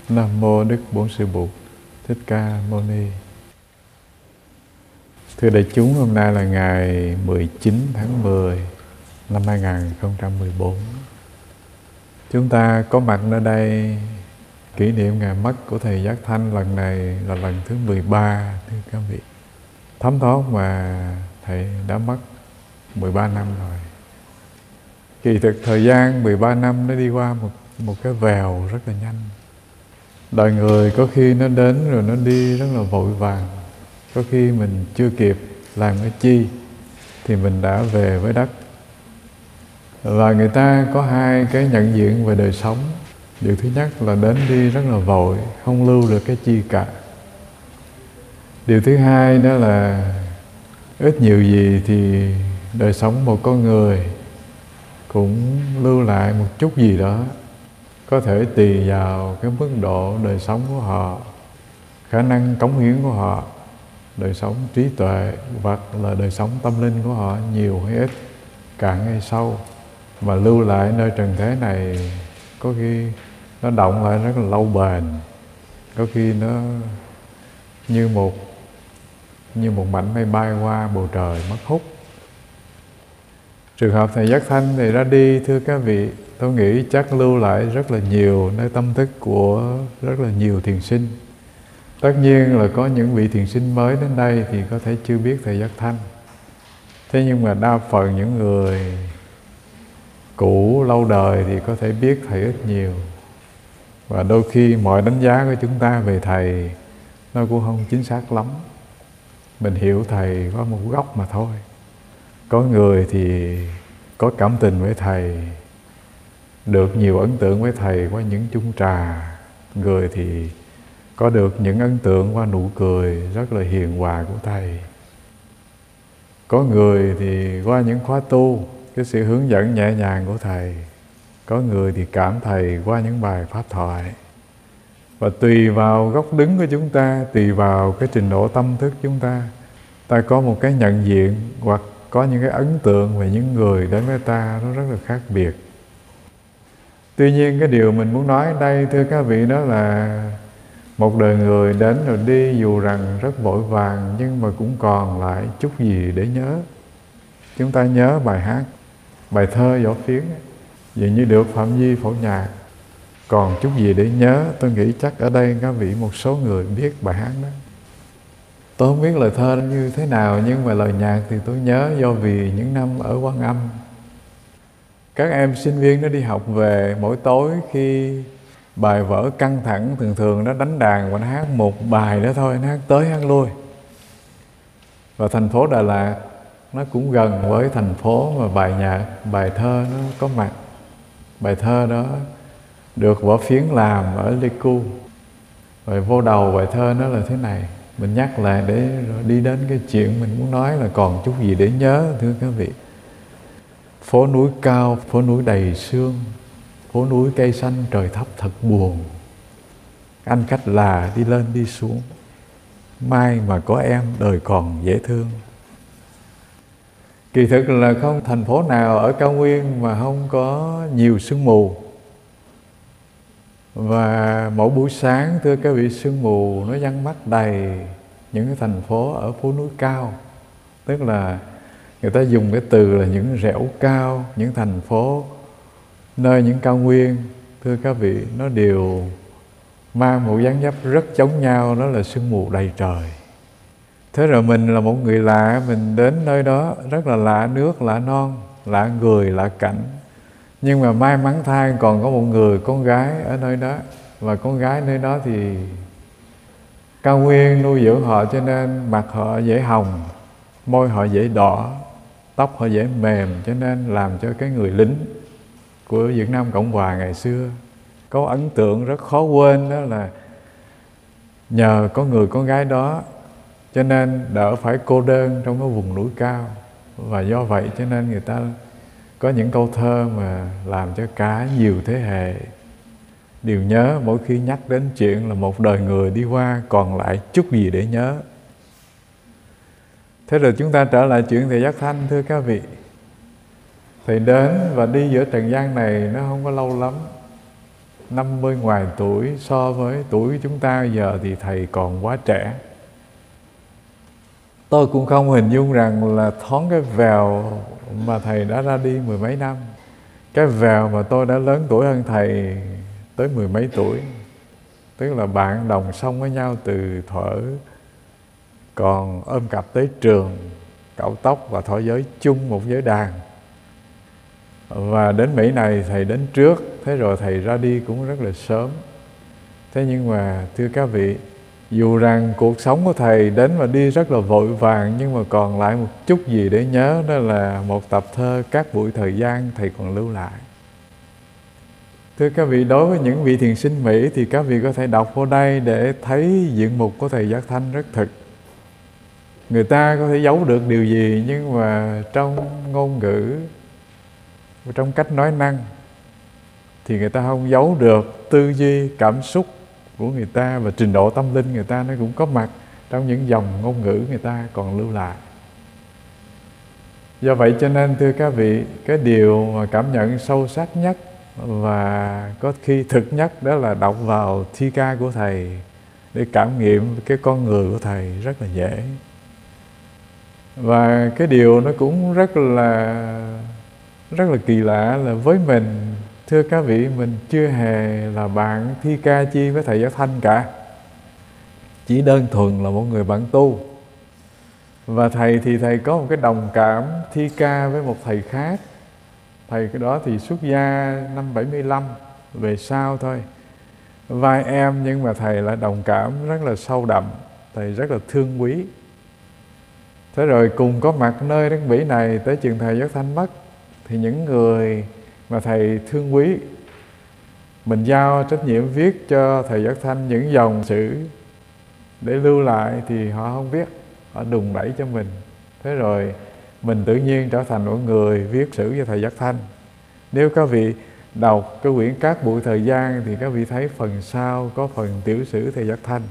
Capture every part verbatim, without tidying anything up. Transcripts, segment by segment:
Nam mô Đức Bổn Sư Bụt Thích Ca Mâu Ni. Thưa đại chúng, hôm nay là ngày mười chín tháng mười năm hai nghìn không trăm mười bốn. Chúng ta có mặt ở đây kỷ niệm ngày mất của Thầy Giác Thanh. Lần này là lần thứ mười ba, thưa các vị. Thấm thoát mà Thầy đã mất mười ba năm rồi. Kỳ thực thời gian mười ba năm nó đi qua một, một cái vèo rất là nhanh. Đời người có khi nó đến rồi nó đi rất là vội vàng. Có khi mình chưa kịp làm cái chi thì mình đã về với đất. Và người ta có hai cái nhận diện về đời sống. Điều thứ nhất là đến đi rất là vội, không lưu được cái chi cả. Điều thứ hai đó là ít nhiều gì thì đời sống một con người cũng lưu lại một chút gì đó. Có thể tùy vào cái mức độ đời sống của họ, khả năng cống hiến của họ, đời sống trí tuệ hoặc là đời sống tâm linh của họ nhiều hay ít, cạn hay sâu, mà lưu lại nơi trần thế này có khi nó động lại rất là lâu bền, có khi nó như một như một mảnh mây bay qua bầu trời mất hút. Trường hợp Thầy Giác Thanh thì ra đi, thưa các vị, tôi nghĩ chắc lưu lại rất là nhiều nơi tâm thức của rất là nhiều thiền sinh. Tất nhiên là có những vị thiền sinh mới đến đây thì có thể chưa biết Thầy Giác Thanh. Thế nhưng mà đa phần những người cũ lâu đời thì có thể biết Thầy ít nhiều. Và đôi khi mọi đánh giá của chúng ta về Thầy nó cũng không chính xác lắm. Mình hiểu Thầy có một góc mà thôi. Có người thì có cảm tình với Thầy, được nhiều ấn tượng với Thầy qua những chung trà. Người thì có được những ấn tượng qua nụ cười rất là hiền hòa của Thầy. Có người thì qua những khóa tu, cái sự hướng dẫn nhẹ nhàng của Thầy. Có người thì cảm Thầy qua những bài pháp thoại. Và tùy vào góc đứng của chúng ta, tùy vào cái trình độ tâm thức chúng ta, ta có một cái nhận diện hoặc có những cái ấn tượng về những người đến với ta nó rất là khác biệt. Tuy nhiên cái điều mình muốn nói ở đây, thưa các vị, đó là một đời người đến rồi đi, dù rằng rất vội vàng nhưng mà cũng còn lại chút gì để nhớ. Chúng ta nhớ bài hát, bài thơ Võ Phiến, dường như được Phạm Duy phổ nhạc. Còn chút gì để nhớ, tôi nghĩ chắc ở đây các vị một số người biết bài hát đó. Tôi không biết lời thơ như thế nào, nhưng mà lời nhạc thì tôi nhớ, do vì những năm ở Quan Âm, các em sinh viên nó đi học về, mỗi tối khi bài vở căng thẳng, thường thường nó đánh đàn và nó hát một bài đó thôi, nó hát tới hát lui. Và thành phố Đà Lạt nó cũng gần với thành phố mà bài nhạc, bài thơ nó có mặt. Bài thơ đó được Võ Phiến làm ở Pleiku. Rồi vô đầu bài thơ nó là thế này. Mình nhắc lại để rồi đi đến cái chuyện mình muốn nói là còn chút gì để nhớ, thưa các vị. Phố núi cao, phố núi đầy sương, phố núi cây xanh trời thấp thật buồn. Anh khách là đi lên đi xuống, mai mà có em đời còn dễ thương. Kỳ thực là không thành phố nào ở cao nguyên mà không có nhiều sương mù. Và mỗi buổi sáng, thưa các vị, sương mù nó văng mắt đầy những cái thành phố ở phố núi cao. Tức là người ta dùng cái từ là những rẻo cao, những thành phố nơi những cao nguyên, thưa các vị, nó đều mang một dáng dấp rất giống nhau, đó là sương mù đầy trời. Thế rồi mình là một người lạ, mình đến nơi đó rất là lạ nước, lạ non, lạ người, lạ cảnh. Nhưng mà may mắn thay còn có một người con gái ở nơi đó. Và con gái nơi đó thì cao nguyên nuôi dưỡng họ, cho nên mặt họ dễ hồng, môi họ dễ đỏ, tóc họ dễ mềm, cho nên làm cho cái người lính của Việt Nam Cộng Hòa ngày xưa có ấn tượng rất khó quên, đó là nhờ có người con gái đó cho nên đỡ phải cô đơn trong cái vùng núi cao. Và do vậy cho nên người ta có những câu thơ mà làm cho cả nhiều thế hệ đều nhớ mỗi khi nhắc đến chuyện là một đời người đi qua còn lại chút gì để nhớ. Thế rồi chúng ta trở lại chuyện Thầy Giác Thanh, thưa các vị. Thầy đến và đi giữa trần gian này nó không có lâu lắm. năm mươi ngoài tuổi, so với tuổi chúng ta giờ thì thầy còn quá trẻ. Tôi cũng không hình dung rằng là thoáng cái vèo mà thầy đã ra đi mười mấy năm, cái vèo mà tôi đã lớn tuổi hơn thầy tới mười mấy tuổi. Tức là bạn đồng song với nhau từ thuở còn ôm cặp tới trường, cạo tóc và thọ giới chung một giới đàn. Và đến Mỹ này thầy đến trước, thế rồi thầy ra đi cũng rất là sớm. Thế nhưng mà thưa các vị, dù rằng cuộc sống của thầy đến và đi rất là vội vàng, nhưng mà còn lại một chút gì để nhớ, đó là một tập thơ Các Buổi Thời Gian thầy còn lưu lại. Thưa các vị, đối với những vị thiền sinh Mỹ thì các vị có thể đọc vô đây để thấy diện mục của thầy Giác Thanh rất thực. Người ta có thể giấu được điều gì, nhưng mà trong ngôn ngữ, trong cách nói năng thì người ta không giấu được tư duy, cảm xúc của người ta, và trình độ tâm linh người ta nó cũng có mặt trong những dòng ngôn ngữ người ta còn lưu lại. Do vậy cho nên thưa các vị, cái điều mà cảm nhận sâu sắc nhất và có khi thực nhất đó là đọc vào thi ca của thầy để cảm nghiệm cái con người của thầy rất là dễ. Và cái điều nó cũng rất là rất là kỳ lạ là với mình, thưa các vị, mình chưa hề là bạn thi ca chi với thầy Giác Thanh cả. Chỉ đơn thuần là một người bạn tu. Và thầy thì thầy có một cái đồng cảm thi ca với một thầy khác. Thầy cái đó thì xuất gia năm bảy mươi lăm về sau thôi, vai em, nhưng mà thầy lại đồng cảm rất là sâu đậm. Thầy rất là thương quý. Thế rồi cùng có mặt nơi đất Mỹ này tới chừng thầy Giác Thanh mất, thì những người mà thầy thương quý, mình giao trách nhiệm viết cho thầy Giác Thanh những dòng sử để lưu lại, thì họ không viết, họ đùn đẩy cho mình. Thế rồi mình tự nhiên trở thành một người viết sử cho thầy Giác Thanh. Nếu các vị đọc cái quyển Các Buổi Thời Gian thì các vị thấy phần sau có phần tiểu sử thầy Giác Thanh.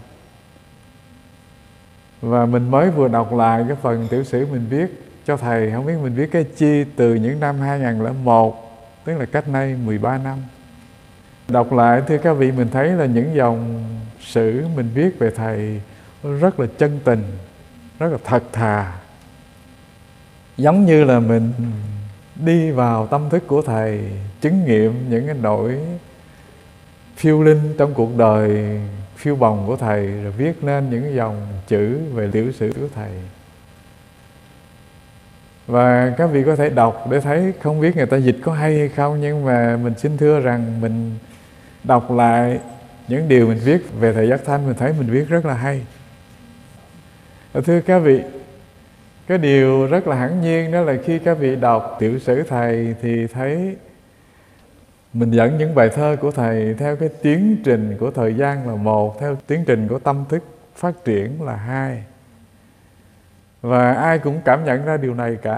Và mình mới vừa đọc lại cái phần tiểu sử mình viết cho thầy, không biết mình viết cái chi, từ những năm hai nghìn lẻ một, tức là cách nay mười ba năm. Đọc lại thưa các vị, mình thấy là những dòng sử mình viết về thầy rất là chân tình, rất là thật thà. Giống như là mình đi vào tâm thức của thầy, chứng nghiệm những cái nỗi phiêu linh trong cuộc đời phiêu bồng của thầy, rồi viết nên những dòng chữ về tiểu sử của thầy. Và các vị có thể đọc để thấy, không biết người ta dịch có hay hay không, nhưng mà mình xin thưa rằng mình đọc lại những điều mình viết về thầy Giác Thanh, mình thấy mình viết rất là hay. Và thưa các vị, cái điều rất là hẳn nhiên đó là khi các vị đọc tiểu sử thầy thì thấy mình dẫn những bài thơ của thầy theo cái tiến trình của thời gian là một, theo tiến trình của tâm thức phát triển là hai. Và ai cũng cảm nhận ra điều này cả.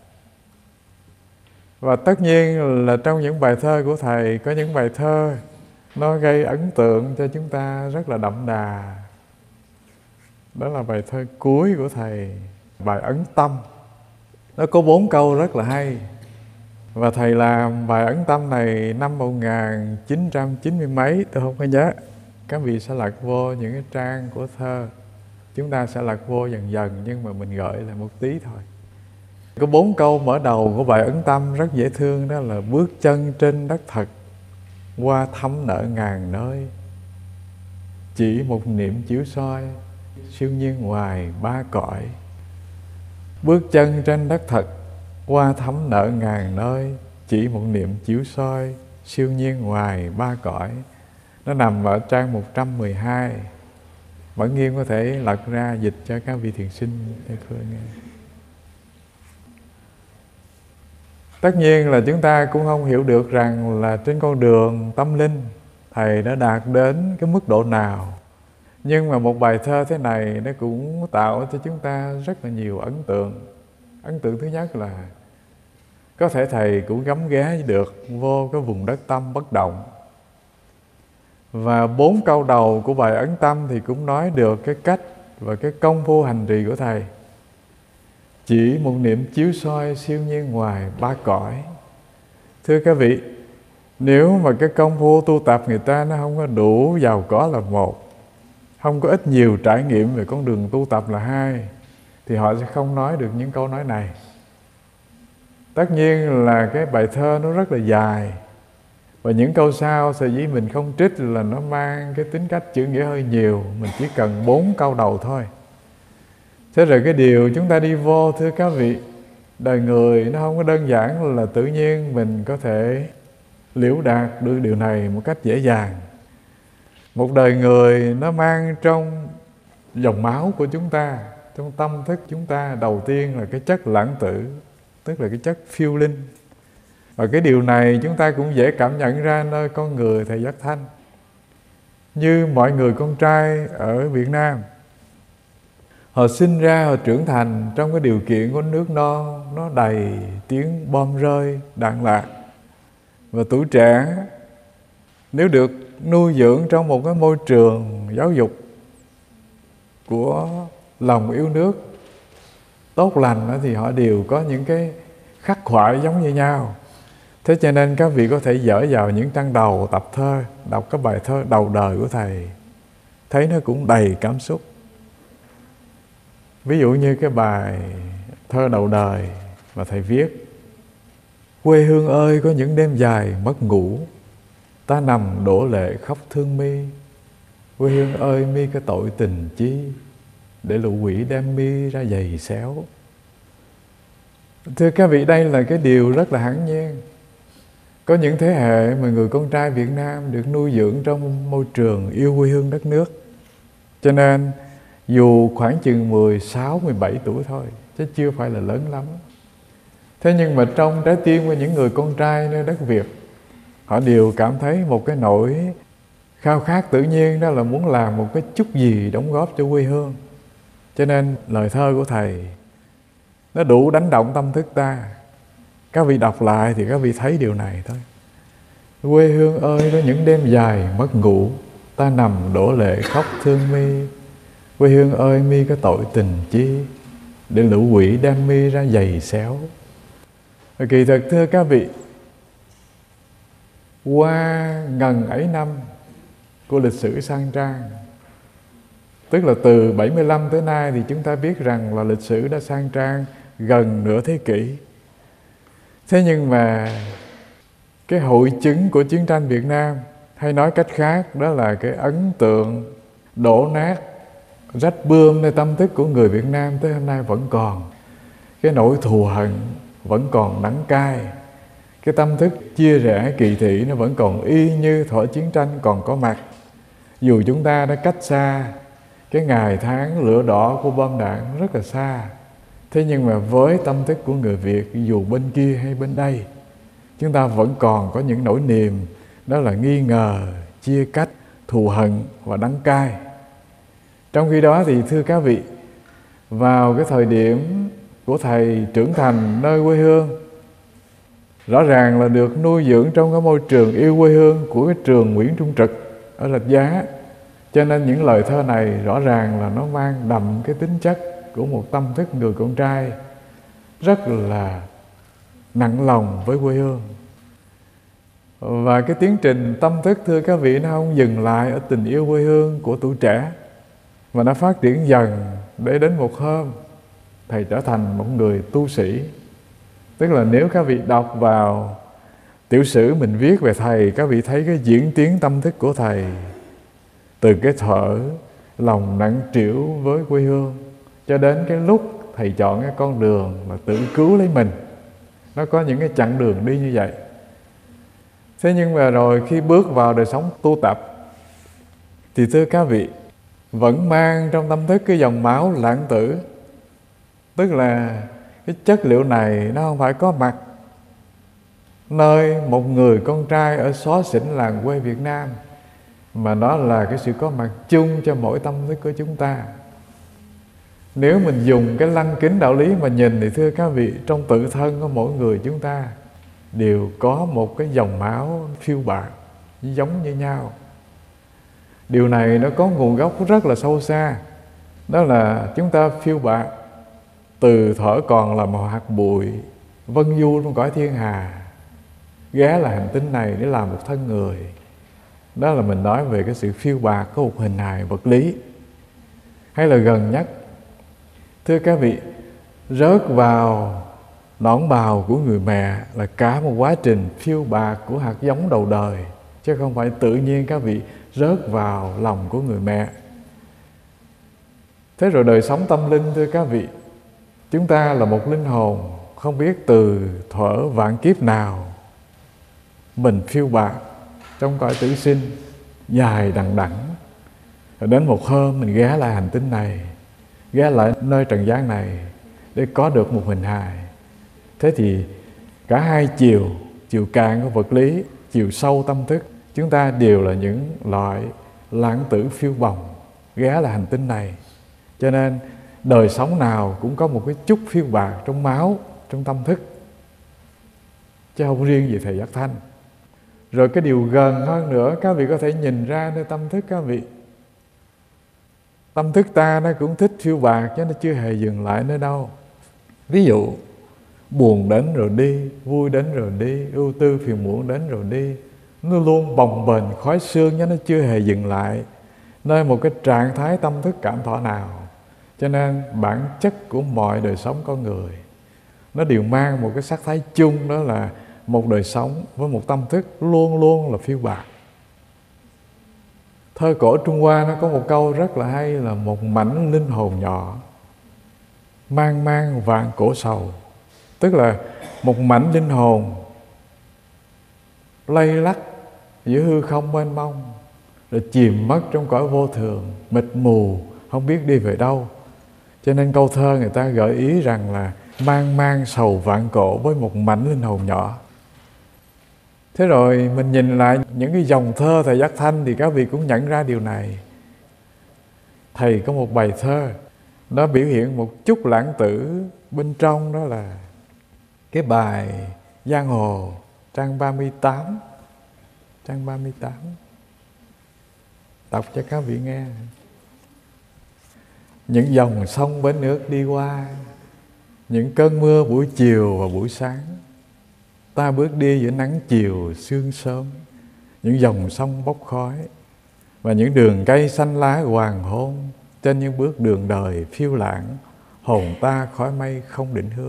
Và tất nhiên là trong những bài thơ của thầy, có những bài thơ nó gây ấn tượng cho chúng ta rất là đậm đà. Đó là bài thơ cuối của thầy, bài Ấn Tâm. Nó có bốn câu rất là hay. Và thầy làm bài Ấn Tâm này năm một nghìn chín trăm chín mươi mấy, tôi không có nhớ. Các vị sẽ lật vô những cái trang của thơ. Chúng ta sẽ lật vô dần dần, nhưng mà mình gợi lại một tí thôi. Có bốn câu mở đầu của bài Ấn Tâm rất dễ thương, đó là: bước chân trên đất thật, hoa thắm nở ngàn nơi, chỉ một niệm chiếu soi, siêu nhiên ngoài ba cõi. Bước chân trên đất thật, hoa thắm nở ngàn nơi, chỉ một niệm chiếu soi, siêu nhiên ngoài ba cõi. Nó nằm ở trang một trăm mười hai. Bản Nghiêm có thể lật ra dịch cho các vị thiền sinh để khơi nghe. Tất nhiên là chúng ta cũng không hiểu được rằng là trên con đường tâm linh thầy đã đạt đến cái mức độ nào. Nhưng mà một bài thơ thế này nó cũng tạo cho chúng ta rất là nhiều ấn tượng. Ấn tượng thứ nhất là có thể thầy cũng gắm ghé được vô cái vùng đất tâm bất động. Và bốn câu đầu của bài Ấn Tâm thì cũng nói được cái cách và cái công phu hành trì của thầy. Chỉ một niệm chiếu soi, siêu nhiên ngoài ba cõi. Thưa các vị, Nếu mà cái công phu tu tập người ta nó không có đủ giàu có là một, không có ít nhiều trải nghiệm về con đường tu tập là hai, thì họ sẽ không nói được những câu nói này. Tất nhiên là cái bài thơ nó rất là dài, và những câu sau sở dĩ mình không trích là nó mang cái tính cách chữ nghĩa hơi nhiều. Mình chỉ cần bốn câu đầu thôi. Thế rồi cái điều chúng ta đi vô, thưa các vị, đời người nó không có đơn giản là tự nhiên mình có thể liễu đạt được điều này một cách dễ dàng. Một đời người nó mang trong dòng máu của chúng ta, trong tâm thức chúng ta, đầu tiên là cái chất lãng tử, tức là cái chất phiêu linh. Và cái điều này chúng ta cũng dễ cảm nhận ra nơi con người thầy Giác Thanh. Như mọi người con trai ở Việt Nam, họ sinh ra, họ trưởng thành trong cái điều kiện của nước non, nó đầy tiếng bom rơi, đạn lạc. Và tuổi trẻ nếu được nuôi dưỡng trong một cái môi trường giáo dục của lòng yêu nước tốt lành thì họ đều có những cái khắc khoải giống như nhau. Thế cho nên các vị có thể dở vào những trang đầu tập thơ, đọc các bài thơ đầu đời của thầy, thấy nó cũng đầy cảm xúc. Ví dụ như cái bài thơ đầu đời mà thầy viết: quê hương ơi có những đêm dài mất ngủ, ta nằm đổ lệ khóc thương mi. Quê hương ơi mi cái tội tình chi, để lũ quỷ đem mi ra giày xéo. Thưa các vị, đây là cái điều rất là hẳn nhiên. Có những thế hệ mà người con trai Việt Nam được nuôi dưỡng trong môi trường yêu quê hương đất nước, cho nên dù khoảng chừng mười sáu, mười bảy tuổi thôi, chứ chưa phải là lớn lắm. Thế nhưng mà trong trái tim của những người con trai nơi đất Việt, họ đều cảm thấy một cái nỗi khao khát tự nhiên, đó là muốn làm một cái chút gì đóng góp cho quê hương. Cho nên lời thơ của thầy nó đủ đánh động tâm thức ta. Các vị đọc lại thì các vị thấy điều này thôi. Quê hương ơi có những đêm dài mất ngủ, ta nằm đổ lệ khóc thương mi. Quê hương ơi mi có tội tình chi, để lũ quỷ đem mi ra giày xéo. Kỳ thực thưa các vị, qua ngần ấy năm của lịch sử sang trang, tức là từ bảy mươi lăm tới nay, thì chúng ta biết rằng là lịch sử đã sang trang gần nửa thế kỷ. Thế nhưng mà cái hội chứng của chiến tranh Việt Nam, hay nói cách khác đó là cái ấn tượng đổ nát, rách bươm nơi tâm thức của người Việt Nam tới hôm nay vẫn còn. Cái nỗi thù hận vẫn còn đắng cay. Cái tâm thức chia rẽ kỳ thị nó vẫn còn y như thuở chiến tranh còn có mặt. Dù chúng ta đã cách xa cái ngày tháng lửa đỏ của bom đạn rất là xa, thế nhưng mà với tâm thức của người Việt, dù bên kia hay bên đây, chúng ta vẫn còn có những nỗi niềm, đó là nghi ngờ, chia cách, thù hận và đắng cay. Trong khi đó thì thưa các vị, vào cái thời điểm của thầy trưởng thành nơi quê hương, rõ ràng là được nuôi dưỡng trong cái môi trường yêu quê hương của cái trường Nguyễn Trung Trực ở Rạch Giá, cho nên những lời thơ này rõ ràng là nó mang đậm cái tính chất của một tâm thức người con trai rất là nặng lòng với quê hương. Và cái tiến trình tâm thức, thưa các vị, nó không dừng lại ở tình yêu quê hương của tuổi trẻ, mà nó phát triển dần để đến một hôm thầy trở thành một người tu sĩ. Tức là nếu các vị đọc vào tiểu sử mình viết về thầy, các vị thấy cái diễn tiến tâm thức của thầy từ cái thở lòng nặng trĩu với quê hương cho đến cái lúc thầy chọn cái con đường mà tự cứu lấy mình. Nó có những cái chặng đường đi như vậy. Thế nhưng mà rồi khi bước vào đời sống tu tập thì thưa các vị, vẫn mang trong tâm thức cái dòng máu lãng tử. Tức là cái chất liệu này nó không phải có mặt nơi một người con trai ở xó xỉnh làng quê Việt Nam, mà đó là cái sự có mặt chung cho mỗi tâm thức của chúng ta. Nếu mình dùng cái lăng kính đạo lý mà nhìn thì thưa các vị, trong tự thân của mỗi người chúng ta đều có một cái dòng máu phiêu bạt giống như nhau. Điều này nó có nguồn gốc rất là sâu xa. Đó là chúng ta phiêu bạt từ thuở còn là một hạt bụi vân du trong cõi thiên hà, ghé lại hành tinh này để làm một thân người. Đó là mình nói về cái sự phiêu bạt của một hình hài vật lý. Hay là gần nhất, thưa các vị, rớt vào nõn bào của người mẹ là cả một quá trình phiêu bạt của hạt giống đầu đời, chứ không phải tự nhiên các vị rớt vào lòng của người mẹ. Thế rồi đời sống tâm linh, thưa các vị, chúng ta là một linh hồn không biết từ thuở vạn kiếp nào mình phiêu bạt trong cõi tử sinh dài đằng đẵng. Rồi đến một hôm mình ghé lại hành tinh này, ghé lại nơi trần gian này để có được một hình hài. Thế thì cả hai chiều, chiều cạn của vật lý, chiều sâu tâm thức, chúng ta đều là những loại lãng tử phiêu bồng ghé lại hành tinh này. Cho nên đời sống nào cũng có một cái chút phiêu bạt trong máu, trong tâm thức, chứ không riêng gì thầy Giác Thanh. Rồi cái điều gần hơn nữa, các vị có thể nhìn ra nơi tâm thức các vị. Tâm thức ta nó cũng thích phiêu bạt, chứ nó chưa hề dừng lại nơi đâu. Ví dụ, buồn đến rồi đi, vui đến rồi đi, ưu tư phiền muộn đến rồi đi, nó luôn bồng bềnh khói sương, chứ nó chưa hề dừng lại nơi một cái trạng thái tâm thức cảm thọ nào. Cho nên bản chất của mọi đời sống con người nó đều mang một cái sắc thái chung, đó là một đời sống với một tâm thức luôn luôn là phiêu bạt. Thơ cổ Trung Hoa nó có một câu rất là hay là một mảnh linh hồn nhỏ mang mang vạn cổ sầu. Tức là một mảnh linh hồn lay lắc giữa hư không mênh mông, rồi chìm mất trong cõi vô thường, mịt mù, không biết đi về đâu. Cho nên câu thơ người ta gợi ý rằng là mang mang sầu vạn cổ với một mảnh linh hồn nhỏ. Thế rồi mình nhìn lại những cái dòng thơ thầy Giác Thanh thì các vị cũng nhận ra điều này. Thầy có một bài thơ, nó biểu hiện một chút lãng tử bên trong, đó là cái bài Giang Hồ trang ba mươi tám. Trang ba mươi tám. Đọc cho các vị nghe. Những dòng sông bến nước đi qua, những cơn mưa buổi chiều và buổi sáng, ta bước đi giữa nắng chiều sương sớm. Những dòng sông bốc khói và những đường cây xanh lá hoàng hôn, trên những bước đường đời phiêu lãng, hồn ta khói mây không định hướng.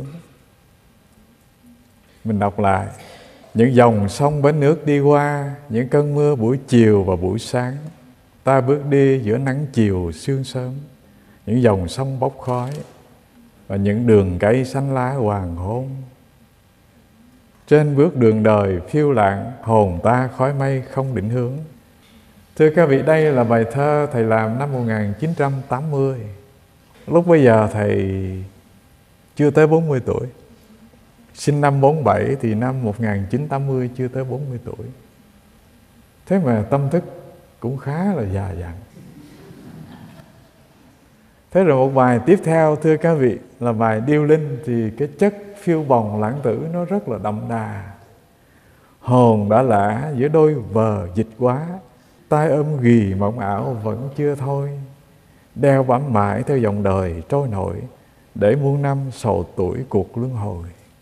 Mình đọc lại. Những dòng sông bến nước đi qua, những cơn mưa buổi chiều và buổi sáng, ta bước đi giữa nắng chiều sương sớm. Những dòng sông bốc khói và những đường cây xanh lá hoàng hôn, trên bước đường đời phiêu lãng, hồn ta khói mây không định hướng. Thưa các vị, đây là bài thơ thầy làm năm một nghìn chín trăm tám mươi. Lúc bây giờ thầy chưa tới bốn mươi tuổi. Sinh năm bốn bảy thì năm một nghìn chín trăm tám mươi chưa tới bốn mươi tuổi. Thế mà tâm thức cũng khá là già dặn. Thế rồi một bài tiếp theo, thưa các vị, là bài Điêu Linh. Thì cái chất phiêu bồng lãng tử nó rất là đậm đà. Hồn đã lạ giữa đôi vờ dịch quá, tai ôm ghì mộng ảo vẫn chưa thôi. Đeo bám mãi theo dòng đời trôi nổi, để muôn năm sầu tuổi cuộc luân hồi.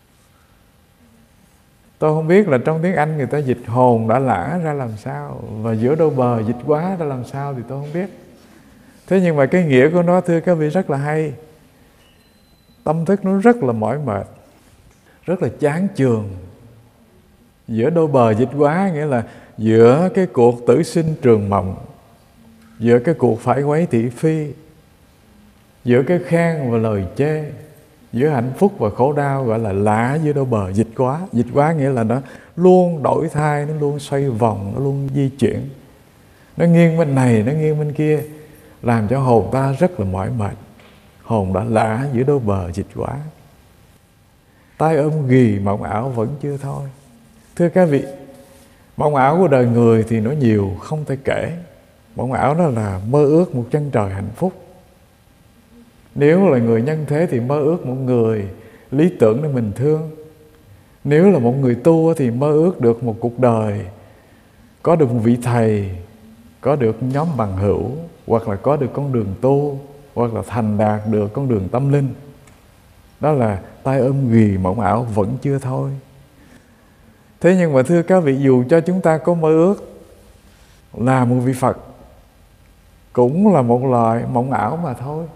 Tôi không biết là trong tiếng Anh người ta dịch hồn đã lã ra làm sao, và giữa đôi bờ dịch quá ra làm sao thì tôi không biết. Thế nhưng mà cái nghĩa của nó, thưa các vị, rất là hay. Tâm thức nó rất là mỏi mệt, rất là chán chường. Giữa đôi bờ dịch quá nghĩa là giữa cái cuộc tử sinh trường mộng, giữa cái cuộc phải quấy thị phi, giữa cái khen và lời chê, giữa hạnh phúc và khổ đau, gọi là lạ giữa đôi bờ dịch quá. Dịch quá nghĩa là nó luôn đổi thay, nó luôn xoay vòng, nó luôn di chuyển. Nó nghiêng bên này, nó nghiêng bên kia, làm cho hồn ta rất là mỏi mệt. Hồn đã lạ giữa đôi bờ dịch quá, tai ôm ghì mộng ảo vẫn chưa thôi. Thưa các vị, mộng ảo của đời người thì nó nhiều không thể kể. Mộng ảo đó là mơ ước một chân trời hạnh phúc. Nếu là người nhân thế thì mơ ước một người lý tưởng để mình thương. Nếu là một người tu thì mơ ước được một cuộc đời, có được một vị thầy, có được nhóm bằng hữu, hoặc là có được con đường tu, hoặc là thành đạt được con đường tâm linh. Đó là tai ôm ghì mộng ảo vẫn chưa thôi. Thế nhưng mà thưa các vị, dù cho chúng ta có mơ ước là một vị Phật, cũng là một loại mộng ảo mà thôi.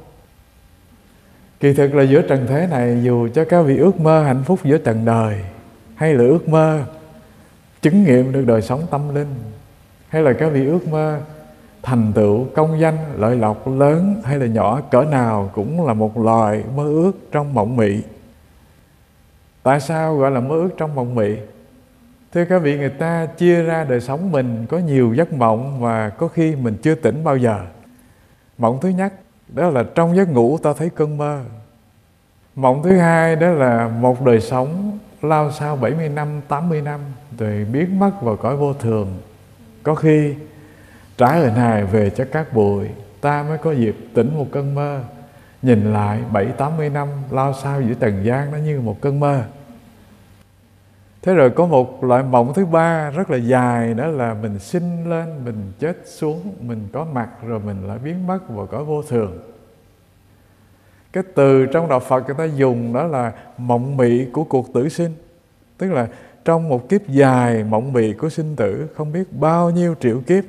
Kỳ thực là giữa trần thế này, dù cho các vị ước mơ hạnh phúc giữa trần đời, hay là ước mơ chứng nghiệm được đời sống tâm linh, hay là các vị ước mơ thành tựu công danh lợi lộc lớn hay là nhỏ cỡ nào, cũng là một loại mơ ước trong mộng mị. Tại sao gọi là mơ ước trong mộng mị? Thưa các vị, người ta chia ra đời sống mình có nhiều giấc mộng mà có khi mình chưa tỉnh bao giờ. Mộng thứ nhất đó là trong giấc ngủ ta thấy cơn mơ. Mộng thứ hai đó là một đời sống lao sao bảy mươi năm, tám mươi năm rồi biến mất vào cõi vô thường. Có khi trái ở này về cho các bụi, ta mới có dịp tỉnh một cơn mơ. Nhìn lại bảy tám mươi năm lao sao giữa trần gian, nó như một cơn mơ. Thế rồi có một loại mộng thứ ba rất là dài, đó là mình sinh lên, mình chết xuống, mình có mặt rồi mình lại biến mất vào cõi vô thường. Cái từ trong đạo Phật người ta dùng đó là mộng mị của cuộc tử sinh. Tức là trong một kiếp dài mộng mị của sinh tử, không biết bao nhiêu triệu kiếp.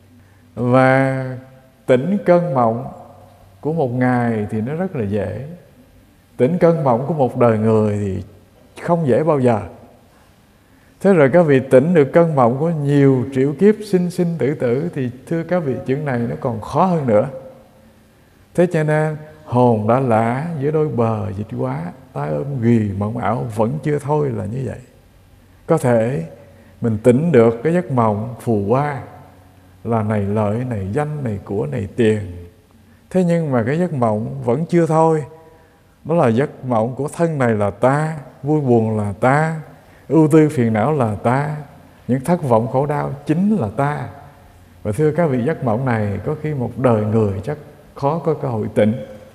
Và tỉnh cơn mộng của một ngày thì nó rất là dễ. Tỉnh cơn mộng của một đời người thì không dễ bao giờ. Thế rồi các vị tỉnh được cơn mộng của nhiều triệu kiếp sinh sinh tử tử, thì thưa các vị, chuyện này nó còn khó hơn nữa. Thế cho nên hồn đã lả giữa đôi bờ dịch quá, tai ôm ghì mộng ảo vẫn chưa thôi là như vậy. Có thể mình tỉnh được cái giấc mộng phù hoa là này lợi, này danh, này của, này tiền. Thế nhưng mà cái giấc mộng vẫn chưa thôi. Đó là giấc mộng của thân này là ta, vui buồn là ta, ưu tư phiền não là ta, những thất vọng khổ đau chính là ta. Và thưa các vị, giấc mộng này có khi một đời người chắc khó có cơ hội tỉnh.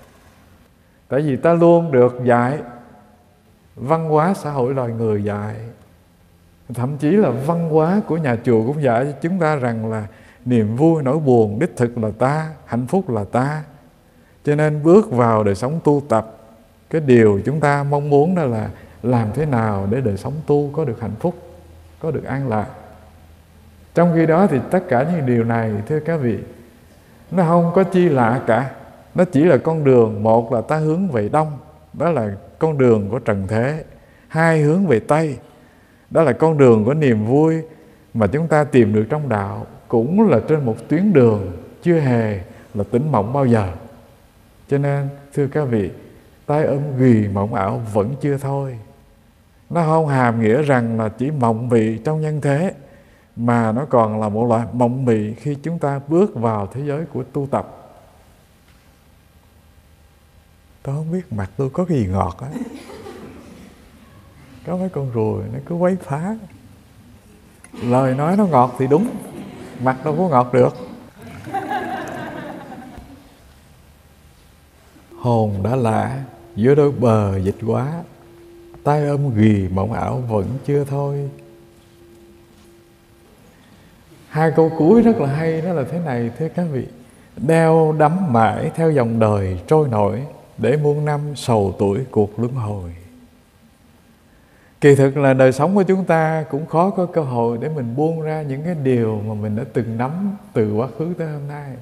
Tại vì ta luôn được dạy, văn hóa xã hội loài người dạy, thậm chí là văn hóa của nhà chùa cũng dạy cho chúng ta rằng là niềm vui nỗi buồn đích thực là ta, hạnh phúc là ta. Cho nên bước vào đời sống tu tập, cái điều chúng ta mong muốn đó là làm thế nào để đời sống tu có được hạnh phúc, có được an lạc. Trong khi đó thì tất cả những điều này, thưa các vị, nó không có chi lạ cả. Nó chỉ là con đường. Một là ta hướng về đông, đó là con đường của trần thế. Hai, hướng về tây, đó là con đường của niềm vui mà chúng ta tìm được trong đạo, cũng là trên một tuyến đường chưa hề là tỉnh mộng bao giờ. Cho nên thưa các vị, tai ôm ghì mộng ảo vẫn chưa thôi. Nó không hàm nghĩa rằng là chỉ mộng mị trong nhân thế, mà nó còn là một loại mộng mị khi chúng ta bước vào thế giới của tu tập. Tôi không biết mặt tôi có cái gì ngọt á. Có mấy con ruồi nó cứ quấy phá. Lời nói nó ngọt thì đúng, mặt đâu có ngọt được. Hồn đã lạ giữa đôi bờ dịch quá, tai ôm ghì mộng ảo vẫn chưa thôi. Hai câu cuối rất là hay, đó là thế này thưa các vị: đeo đắm mãi theo dòng đời trôi nổi, để muôn năm sầu tuổi cuộc luân hồi. Kỳ thực là đời sống của chúng ta cũng khó có cơ hội để mình buông ra những cái điều mà mình đã từng nắm từ quá khứ tới hôm nay.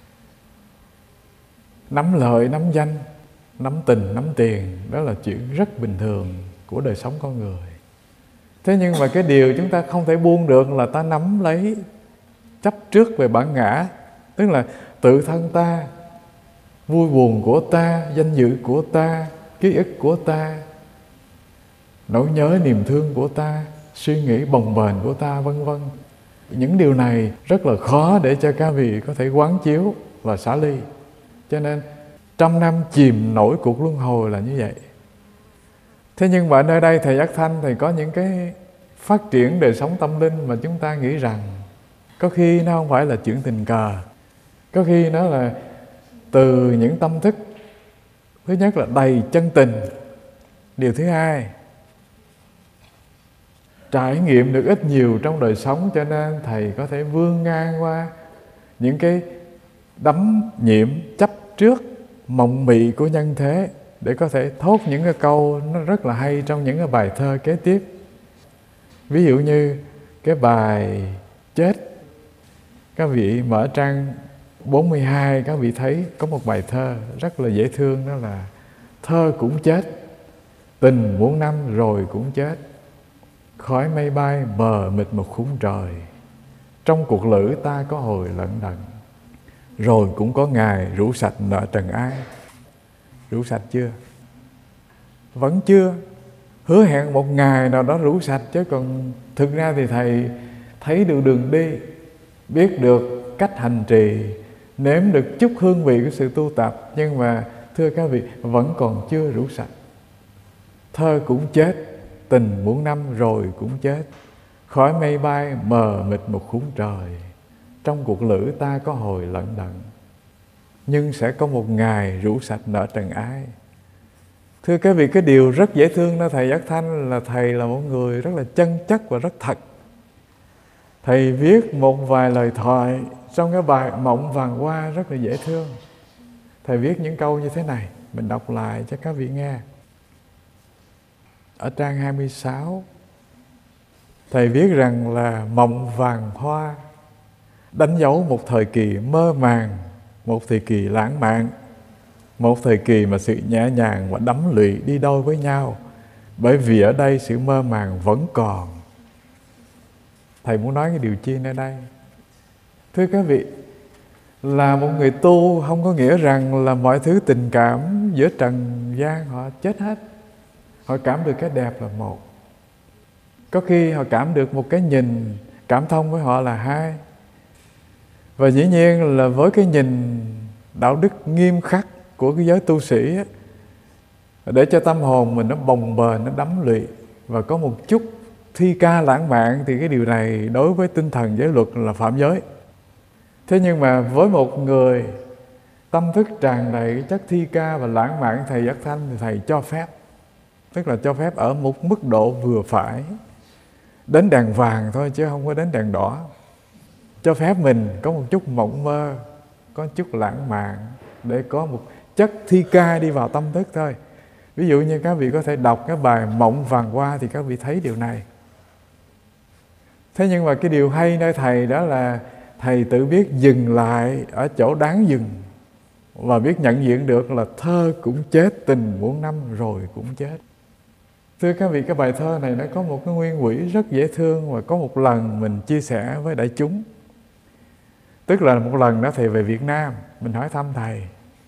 Nắm lợi, nắm danh, nắm tình, nắm tiền, đó là chuyện rất bình thường của đời sống con người. Thế nhưng mà cái điều chúng ta không thể buông được là ta nắm lấy chấp trước về bản ngã, tức là tự thân ta, vui buồn của ta, danh dự của ta, ký ức của ta, nỗi nhớ niềm thương của ta, suy nghĩ bồng bềnh của ta, vân vân. Những điều này rất là khó để cho các vị có thể quán chiếu và xả ly. Cho nên trăm năm chìm nổi cuộc luân hồi là như vậy. Thế nhưng mà nơi đây thầy Giác Thanh thì có những cái phát triển đời sống tâm linh mà chúng ta nghĩ rằng có khi nó không phải là chuyện tình cờ, có khi nó là từ những tâm thức. Thứ nhất là đầy chân tình. Điều thứ hai, trải nghiệm được ít nhiều trong đời sống, cho nên thầy có thể vươn ngang qua những cái đắm nhiễm chấp trước mộng mị của nhân thế để có thể thốt những cái câu nó rất là hay trong những cái bài thơ kế tiếp. Ví dụ như cái bài Chết, các vị mở trang bốn mươi hai, các vị thấy có một bài thơ rất là dễ thương, đó là: thơ cũng chết, tình muôn năm rồi cũng chết, khói mây bay mờ mịt một khung trời, trong cuộc lữ ta có hồi lận đận, rồi cũng có ngày rũ sạch nợ trần ai. Rũ sạch chưa? Vẫn chưa. Hứa hẹn một ngày nào đó rũ sạch, chứ còn thực ra thì thầy thấy được đường đi, biết được cách hành trì, nếm được chút hương vị của sự tu tập, nhưng mà thưa các vị, vẫn còn chưa rũ sạch. Thơ cũng chết, tình muôn năm rồi cũng chết, khói mây bay mờ mịt một khung trời, trong cuộc lữ ta có hồi lận đận, nhưng sẽ có một ngày rũ sạch nợ trần ai. Thưa các vị, cái điều rất dễ thương đó thầy Giác Thanh là thầy là một người rất là chân chất và rất thật. Thầy viết một vài lời thoại trong cái bài Mộng Vàng Hoa rất là dễ thương. Thầy viết những câu như thế này, mình đọc lại cho các vị nghe. Ở trang hai mươi sáu, thầy viết rằng là mộng vàng hoa đánh dấu một thời kỳ mơ màng, một thời kỳ lãng mạn, một thời kỳ mà sự nhẹ nhàng và đắm lụy đi đôi với nhau, bởi vì ở đây sự mơ màng vẫn còn. Thầy muốn nói cái điều chi nơi đây? Thưa các vị, là một người tu không có nghĩa rằng là mọi thứ tình cảm giữa trần gian họ chết hết. Họ cảm được cái đẹp là một. Có khi họ cảm được một cái nhìn, cảm thông với họ là hai. Và dĩ nhiên là với cái nhìn đạo đức nghiêm khắc của cái giới tu sĩ ấy, để cho tâm hồn mình nó bồng bềnh, nó đắm lụy và có một chút thi ca lãng mạn, thì cái điều này đối với tinh thần giới luật là phạm giới. Thế nhưng mà với một người tâm thức tràn đầy chất thi ca và lãng mạn, thầy Giác Thanh thì thầy cho phép. Tức là cho phép ở một mức độ vừa phải, đến đèn vàng thôi chứ không có đến đèn đỏ. Cho phép mình có một chút mộng mơ, có một chút lãng mạn, để có một chất thi ca đi vào tâm thức thôi. Ví dụ như các vị có thể đọc cái bài Mộng Vàng Hoa thì các vị thấy điều này. Thế nhưng mà cái điều hay nơi thầy đó là thầy tự biết dừng lại ở chỗ đáng dừng, và biết nhận diện được là thơ cũng chết, tình muôn năm rồi cũng chết. Thưa các vị, cái bài thơ này nó có một cái nguyên quỹ rất dễ thương, và có một lần mình chia sẻ với đại chúng. Tức là một lần đó thầy về Việt Nam, mình hỏi thăm thầy.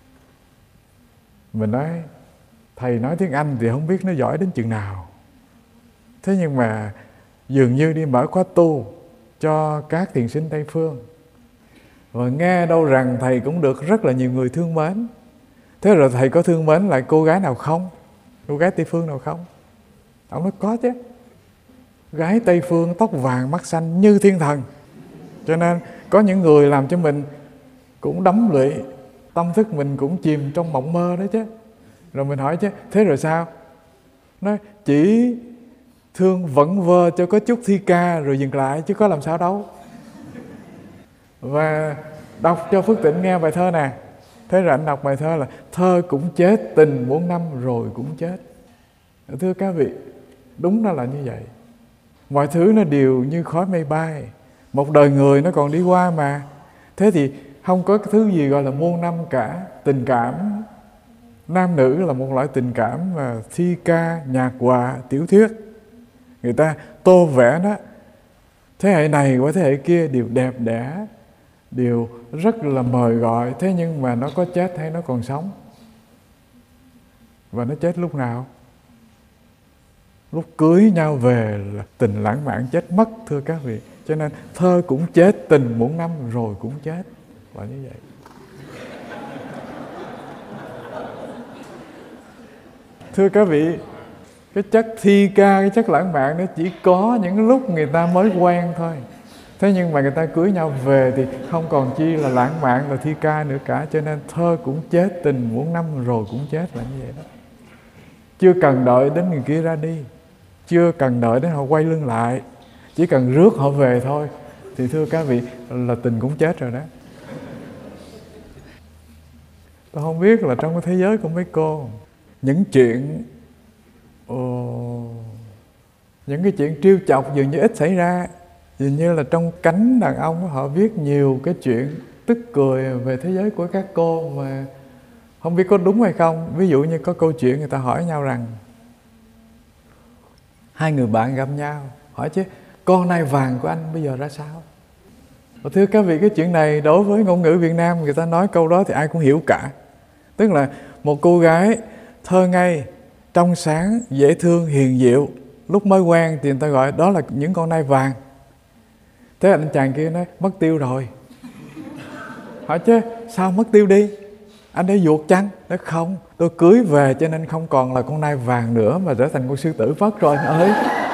Mình nói, thầy nói tiếng Anh thì không biết nó giỏi đến chừng nào. Thế nhưng mà dường như đi mở khóa tu cho các thiền sinh Tây Phương, và nghe đâu rằng thầy cũng được rất là nhiều người thương mến. Thế rồi thầy có thương mến lại cô gái nào không? Cô gái Tây Phương nào không? Ông nói có chứ. Gái Tây Phương tóc vàng mắt xanh như thiên thần. Cho nên có những người làm cho mình cũng đắm lụy, tâm thức mình cũng chìm trong mộng mơ đó chứ. Rồi mình hỏi chứ, thế rồi sao? Nói chỉ thương vẫn vơ cho có chút thi ca rồi dừng lại, chứ có làm sao đâu. Và đọc cho Phước Tịnh nghe bài thơ nè. Thế rồi anh đọc bài thơ là thơ cũng chết, tình muôn năm rồi cũng chết. Thưa các vị, đúng nó là như vậy. Mọi thứ nó đều như khói mây bay. Một đời người nó còn đi qua mà. Thế thì không có cái thứ gì gọi là muôn năm cả. Tình cảm nam nữ là một loại tình cảm mà thi ca, nhạc họa, tiểu thuyết. Người ta tô vẽ nó. Thế hệ này qua thế hệ kia đều đẹp đẽ, đều rất là mời gọi. Thế nhưng mà nó có chết hay nó còn sống? Và nó chết lúc nào? Lúc cưới nhau về là tình lãng mạn chết mất, thưa các vị. Cho nên thơ cũng chết, tình muôn năm rồi cũng chết. Là như vậy. Thưa các vị, cái chất thi ca, cái chất lãng mạn nó chỉ có những lúc người ta mới quen thôi. Thế nhưng mà người ta cưới nhau về thì không còn chi là lãng mạn, là thi ca nữa cả. Cho nên thơ cũng chết, tình muôn năm rồi cũng chết, là như vậy đó. Chưa cần đợi đến người kia ra đi, chưa cần đợi đến họ quay lưng lại, chỉ cần rước họ về thôi, thì thưa các vị là tình cũng chết rồi đó. Tôi không biết là trong cái thế giới của mấy cô, những chuyện ồ, Những cái chuyện trêu chọc dường như ít xảy ra. Dường như là trong cánh đàn ông họ viết nhiều cái chuyện tức cười về thế giới của các cô mà không biết có đúng hay không. Ví dụ như có câu chuyện người ta hỏi nhau rằng hai người bạn gặp nhau, hỏi chứ con nai vàng của anh bây giờ ra sao? Và thưa các vị, cái chuyện này đối với ngôn ngữ Việt Nam người ta nói câu đó thì ai cũng hiểu cả. Tức là một cô gái thơ ngây, trong sáng, dễ thương, hiền diệu, lúc mới quen thì người ta gọi đó là những con nai vàng. Thế anh chàng kia nói mất tiêu rồi. Hỏi chứ sao mất tiêu đi? Anh để ruột chăng? Nói không, tôi cưới về cho nên không còn là con nai vàng nữa mà trở thành con sư tử phất rồi anh ơi.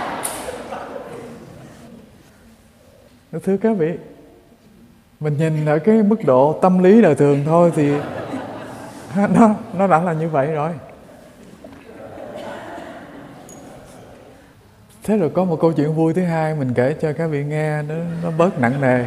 Thưa các vị, mình nhìn ở cái mức độ tâm lý đời thường thôi thì nó, nó đã là như vậy rồi. Thế rồi có một câu chuyện vui thứ hai mình kể cho các vị nghe, nó, nó bớt nặng nề.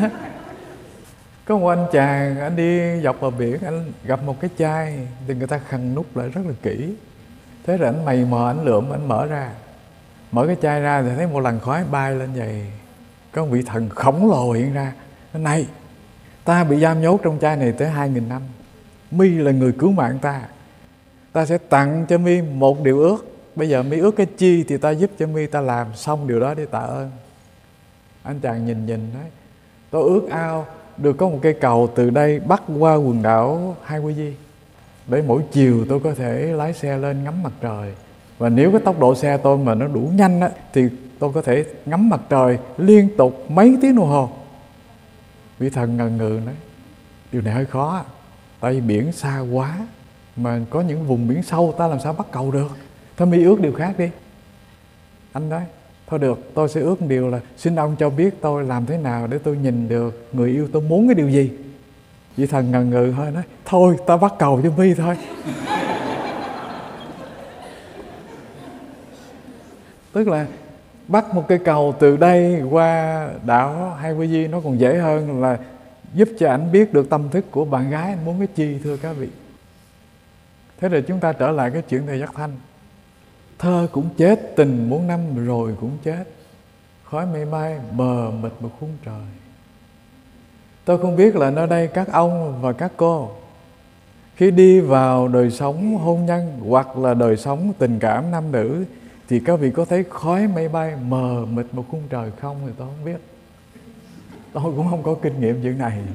Có một anh chàng, anh đi dọc bờ biển, anh gặp một cái chai thì người ta khăn nút lại rất là kỹ. Thế rồi anh mày mò, anh lượm, anh mở ra. Mở cái chai ra thì thấy một làn khói bay lên vậy. Có một vị thần khổng lồ hiện ra. Nói này, ta bị giam nhốt trong chai này tới hai nghìn năm. Mi là người cứu mạng ta. Ta sẽ tặng cho Mi một điều ước. Bây giờ Mi ước cái chi thì ta giúp cho Mi, ta làm xong điều đó để tạ ơn. Anh chàng nhìn nhìn nói, tôi ước ao được có một cây cầu từ đây bắc qua quần đảo Hawaii, để mỗi chiều tôi có thể lái xe lên ngắm mặt trời. Và nếu cái tốc độ xe tôi mà nó đủ nhanh á, thì tôi có thể ngắm mặt trời liên tục mấy tiếng đồng hồ. Vị thần ngần ngừ nói, điều này hơi khó, tại vì biển xa quá, mà có những vùng biển sâu ta làm sao bắt cầu được. Thôi Mi ước điều khác đi. Anh nói, thôi được, tôi sẽ ước một điều là xin ông cho biết tôi làm thế nào để tôi nhìn được người yêu tôi muốn cái điều gì. Vị thần ngần ngừ thôi nói, thôi ta bắt cầu cho Mi thôi. Tức là bắt một cây cầu từ đây qua đảo Hawaii nó còn dễ hơn là giúp cho anh biết được tâm thức của bạn gái anh muốn cái chi, thưa các vị. Thế rồi chúng ta trở lại cái chuyện Thầy Giác Thanh. Thơ cũng chết, tình muốn năm rồi cũng chết, khói mây bay mờ mịt một khung trời. Tôi không biết là nơi đây các ông và các cô khi đi vào đời sống hôn nhân hoặc là đời sống tình cảm nam nữ thì các vị có thấy khói mây bay mờ mịt một khung trời không thì tôi không biết. Tôi cũng không có kinh nghiệm chuyện này.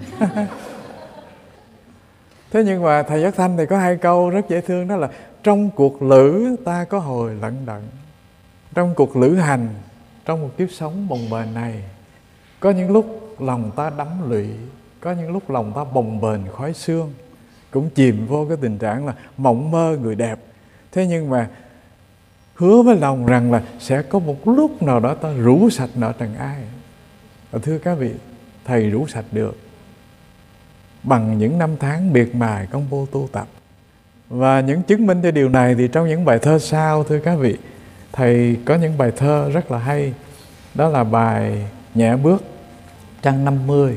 Thế nhưng mà Thầy Giác Thanh thì có hai câu rất dễ thương, đó là trong cuộc lữ ta có hồi lận đận. Trong cuộc lữ hành, trong một kiếp sống bồng bềnh này, có những lúc lòng ta đắm lụy, có những lúc lòng ta bồng bềnh khói sương, cũng chìm vô cái tình trạng là mộng mơ người đẹp. Thế nhưng mà hứa với lòng rằng là sẽ có một lúc nào đó ta rũ sạch nợ trần ai. Và thưa các vị, Thầy rũ sạch được bằng những năm tháng miệt mài công phu tu tập. Và những chứng minh cho điều này thì trong những bài thơ sau, thưa các vị, Thầy có những bài thơ rất là hay. Đó là bài Nhẹ Bước, trang năm mươi.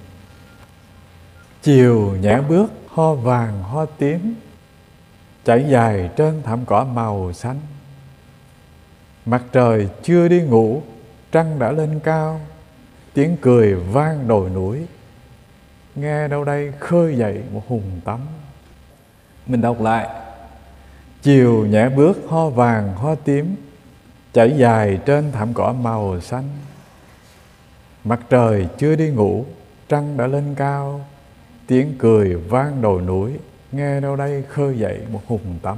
Chiều nhẹ bước, ho vàng ho tím, chảy dài trên thảm cỏ màu xanh. Mặt trời chưa đi ngủ, trăng đã lên cao, tiếng cười vang đồi núi, nghe đâu đây khơi dậy một hùng tắm. Mình đọc lại. Chiều nhẹ bước, ho vàng ho tím, chảy dài trên thảm cỏ màu xanh. Mặt trời chưa đi ngủ, trăng đã lên cao, tiếng cười vang đồi núi, nghe đâu đây khơi dậy một hùng tắm.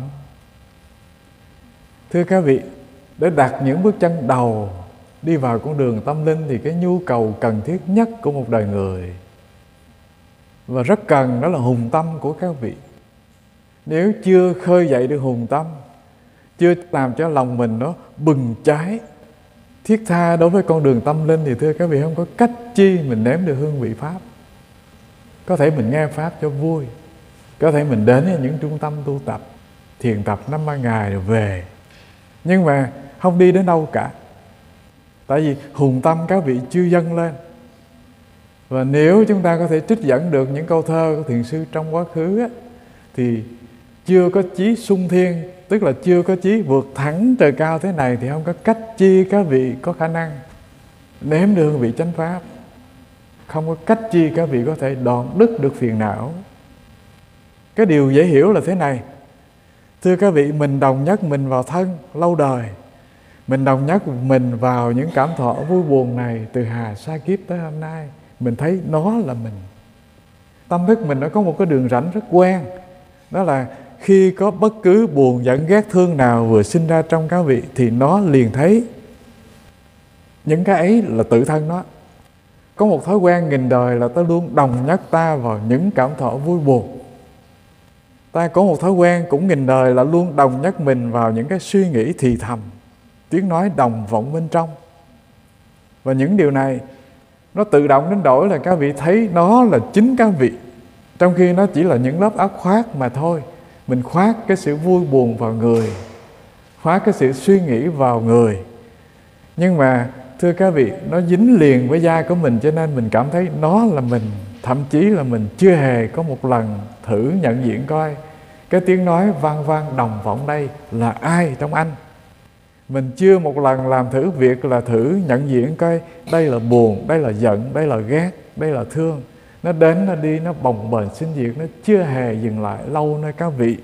Thưa các vị, để đặt những bước chân đầu đi vào con đường tâm linh thì cái nhu cầu cần thiết nhất của một đời người và rất cần đó là hùng tâm của các vị. Nếu chưa khơi dậy được hùng tâm, chưa làm cho lòng mình nó bừng cháy thiết tha đối với con đường tâm linh thì thưa các vị, không có cách chi mình nếm được hương vị Pháp. Có thể mình nghe Pháp cho vui, có thể mình đến những trung tâm tu tập, thiền tập năm ba ngày rồi về, nhưng mà không đi đến đâu cả. Tại vì hùng tâm các vị chưa dâng lên. Và nếu chúng ta có thể trích dẫn được những câu thơ của thiền sư trong quá khứ á, thì chưa có chí sung thiên, tức tức là chưa có chí vượt thẳng trời cao thế này, thì không có cách chi các vị có khả năng nếm được hương vị chánh pháp. Không có cách chi các vị có thể đoạn đứt được phiền não. Cái điều dễ hiểu là thế này. Thưa các vị, mình đồng nhất mình vào thân lâu đời, mình đồng nhất mình vào những cảm thọ vui buồn này từ hà sa kiếp tới hôm nay, mình thấy nó là mình. Tâm thức mình nó có một cái đường rãnh rất quen, đó là khi có bất cứ buồn giận ghét thương nào vừa sinh ra trong các vị, thì nó liền thấy những cái ấy là tự thân nó. Có một thói quen nghìn đời là ta luôn đồng nhất ta vào những cảm thọ vui buồn. Ta có một thói quen cũng nghìn đời là luôn đồng nhất mình vào những cái suy nghĩ thì thầm, tiếng nói đồng vọng bên trong. Và những điều này nó tự động đến đổi là các vị thấy nó là chính các vị, trong khi nó chỉ là những lớp áo khoác mà thôi. Mình khoác cái sự vui buồn vào người, khoác cái sự suy nghĩ vào người, nhưng mà thưa các vị, nó dính liền với da của mình, cho nên mình cảm thấy nó là mình. Thậm chí là mình chưa hề có một lần thử nhận diện coi cái tiếng nói vang vang đồng vọng đây là ai trong anh. Mình chưa một lần làm thử việc là thử nhận diện coi đây là buồn, đây là giận, đây là ghét, đây là thương. Nó đến, nó đi, nó bồng bềnh sinh diệt, nó chưa hề dừng lại lâu nơi các vị.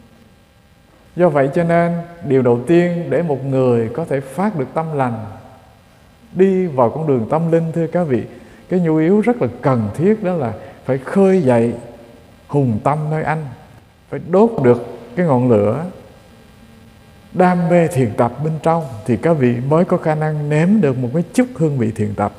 Do vậy cho nên điều đầu tiên để một người có thể phát được tâm lành, đi vào con đường tâm linh, thưa các vị, cái nhu yếu rất là cần thiết đó là phải khơi dậy hùng tâm nơi anh, phải đốt được cái ngọn lửa đam mê thiền tập bên trong, thì các vị mới có khả năng nếm được một cái chút hương vị thiền tập.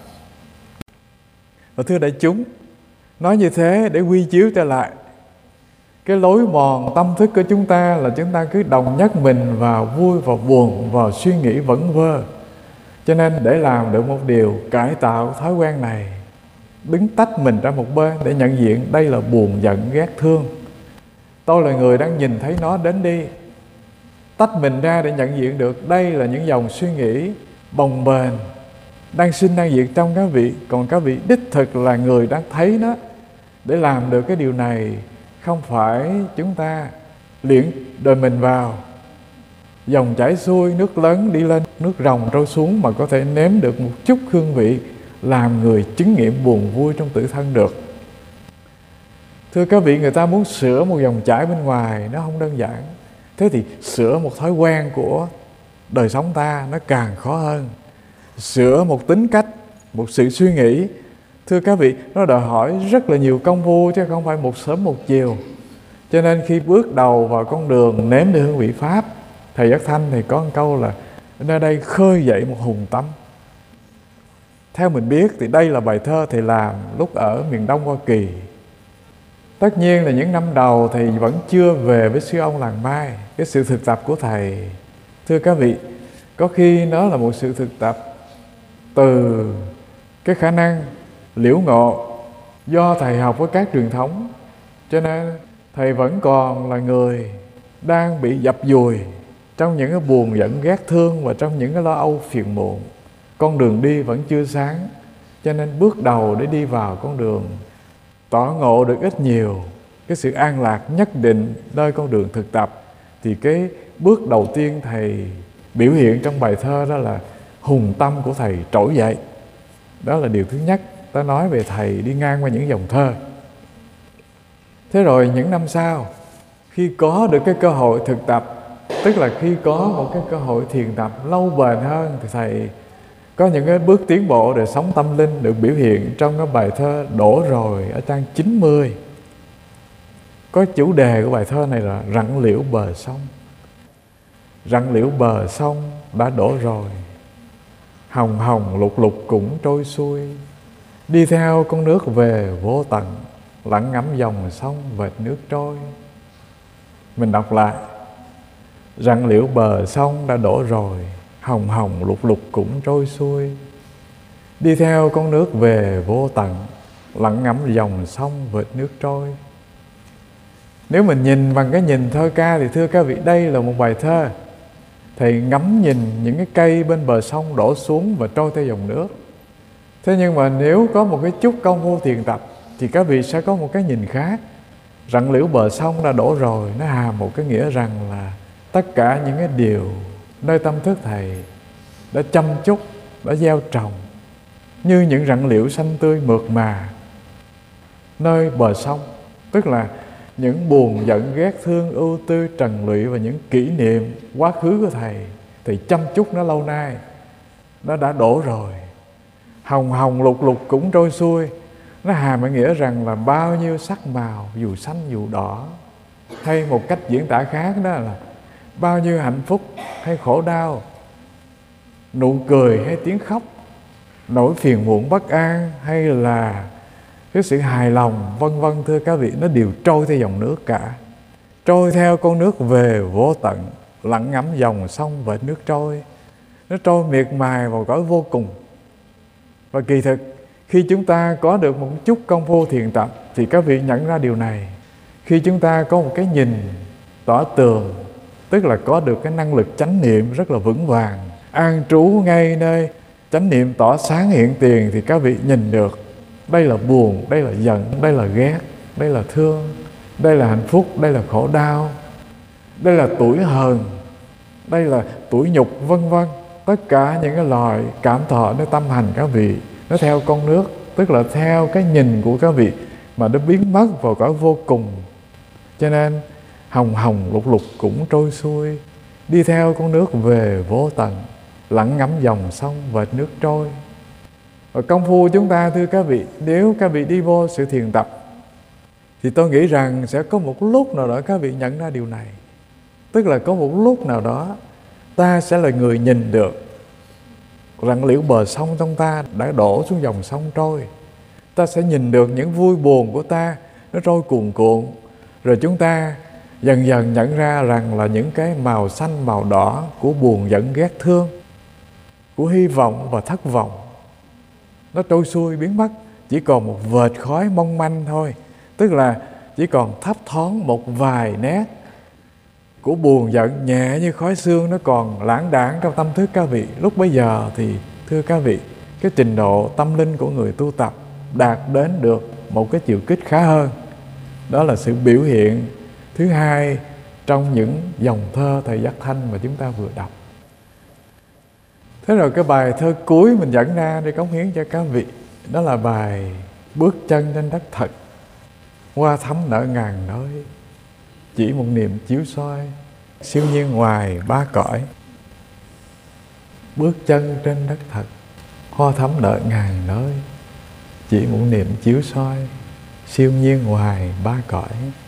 Và thưa đại chúng, nói như thế để quy chiếu trở lại cái lối mòn tâm thức của chúng ta là chúng ta cứ đồng nhất mình vào vui, vào buồn, vào suy nghĩ vẩn vơ. Cho nên để làm được một điều cải tạo thói quen này, đứng tách mình ra một bên để nhận diện đây là buồn, giận, ghét, thương. Tôi là người đang nhìn thấy nó đến đi. Tách mình ra để nhận diện được đây là những dòng suy nghĩ bồng bềnh đang sinh đang diệt trong các vị, còn các vị đích thực là người đang thấy nó. Để làm được cái điều này, không phải chúng ta luyện đời mình vào dòng chảy xuôi, nước lớn đi lên, nước ròng trôi xuống, mà có thể nếm được một chút hương vị làm người chứng nghiệm buồn vui trong tự thân được. Thưa các vị, người ta muốn sửa một dòng chảy bên ngoài nó không đơn giản. Thế thì sửa một thói quen của đời sống ta nó càng khó hơn. Sửa một tính cách, một sự suy nghĩ, thưa các vị, nó đòi hỏi rất là nhiều công phu, chứ không phải một sớm một chiều. Cho nên khi bước đầu vào con đường nếm được hương vị Pháp, Thầy Giác Thanh thì có một câu là nơi đây khơi dậy một hùng tâm. Theo mình biết thì đây là bài thơ Thầy làm lúc ở miền Đông Hoa Kỳ. Tất nhiên là những năm đầu Thầy vẫn chưa về với sư ông làng Mai, cái sự thực tập của Thầy. Thưa các vị, có khi nó là một sự thực tập từ cái khả năng liễu ngộ do Thầy học với các truyền thống. Cho nên Thầy vẫn còn là người đang bị dập dùi trong những cái buồn giận ghét thương và trong những cái lo âu phiền muộn. Con đường đi vẫn chưa sáng, cho nên bước đầu để đi vào con đường tỏ ngộ được ít nhiều cái sự an lạc nhất định nơi con đường thực tập, thì cái bước đầu tiên Thầy biểu hiện trong bài thơ đó là hùng tâm của Thầy trỗi dậy. Đó là điều thứ nhất. Ta nói về Thầy đi ngang qua những dòng thơ. Thế rồi những năm sau, khi có được cái cơ hội thực tập, tức là khi có một cái cơ hội thiền tập lâu bền hơn, thì Thầy có những cái bước tiến bộ đời sống tâm linh được biểu hiện trong cái bài thơ Đổ Rồi ở trang chín mươi. Có chủ đề của bài thơ này là rặng liễu bờ sông. Rặng liễu bờ sông đã đổ rồi, hồng hồng lục lục cũng trôi xuôi, đi theo con nước về vô tận, lặng ngắm dòng sông vệt nước trôi. Mình đọc lại: rặng liễu bờ sông đã đổ rồi, hồng hồng lục lục cũng trôi xuôi, đi theo con nước về vô tận, lặng ngắm dòng sông vệt nước trôi. Nếu mình nhìn bằng cái nhìn thơ ca thì thưa các vị, đây là một bài thơ Thầy ngắm nhìn những cái cây bên bờ sông đổ xuống và trôi theo dòng nước. Thế nhưng mà nếu có một cái chút công phu thiền tập thì các vị sẽ có một cái nhìn khác. Rặng liễu bờ sông đã đổ rồi, nó hàm một cái nghĩa rằng là tất cả những cái điều nơi tâm thức Thầy đã chăm chút, đã gieo trồng như những rặng liễu xanh tươi mượt mà nơi bờ sông. Tức là những buồn giận ghét thương ưu tư trần lụy và những kỷ niệm quá khứ của Thầy, thì chăm chút nó lâu nay, nó đã đổ rồi. Hồng hồng lục lục cũng trôi xuôi. Nó hàm ý nghĩa rằng là bao nhiêu sắc màu, dù xanh dù đỏ, hay một cách diễn tả khác đó là bao nhiêu hạnh phúc hay khổ đau, nụ cười hay tiếng khóc, nỗi phiền muộn bất an hay là cái sự hài lòng, vân vân, thưa các vị, nó đều trôi theo dòng nước cả. Trôi theo con nước về vô tận, lặng ngắm dòng sông vệt nước trôi. Nó trôi miệt mài vào cõi vô cùng. Và kỳ thực khi chúng ta có được một chút công phu thiền tập thì các vị nhận ra điều này. Khi chúng ta có một cái nhìn tỏ tường, tức là có được cái năng lực chánh niệm rất là vững vàng, an trú ngay nơi chánh niệm tỏ sáng hiện tiền, thì các vị nhìn được đây là buồn, đây là giận, đây là ghét, đây là thương, đây là hạnh phúc, đây là khổ đau, đây là tuổi hờn, đây là tuổi nhục, vân vân. Tất cả những cái loại cảm thọ nó tâm hành các vị, nó theo con nước, tức là theo cái nhìn của các vị mà nó biến mất vào cõi vô cùng. Cho nên hồng hồng lục lục cũng trôi xuôi, đi theo con nước về vô tận, lặng ngắm dòng sông vệt nước trôi. Và công phu chúng ta, thưa các vị, nếu các vị đi vô sự thiền tập thì tôi nghĩ rằng sẽ có một lúc nào đó các vị nhận ra điều này. Tức là có một lúc nào đó ta sẽ là người nhìn được rặng liễu bờ sông trong ta đã đổ xuống dòng sông trôi. Ta sẽ nhìn được những vui buồn của ta nó trôi cuồn cuộn. Rồi chúng ta dần dần nhận ra rằng là những cái màu xanh, màu đỏ của buồn giận ghét thương, của hy vọng và thất vọng, nó trôi xuôi biến mất. Chỉ còn một vệt khói mong manh thôi. Tức là chỉ còn thấp thoáng một vài nét của buồn giận nhẹ như khói sương, nó còn lãng đãng trong tâm thức các vị. Lúc bấy giờ thì thưa các vị, cái trình độ tâm linh của người tu tập đạt đến được một cái chiều kích khá hơn. Đó là sự biểu hiện thứ hai trong những dòng thơ Thầy Giác Thanh mà chúng ta vừa đọc. Thế rồi cái bài thơ cuối mình dẫn ra để cống hiến cho các vị, đó là bài Bước chân trên đất thật. Hoa thắm nở ngàn nơi, chỉ một niềm chiếu soi, siêu nhiên ngoài ba cõi. Bước chân trên đất thật, hoa thắm nở ngàn nơi, chỉ một niềm chiếu soi, siêu nhiên ngoài ba cõi.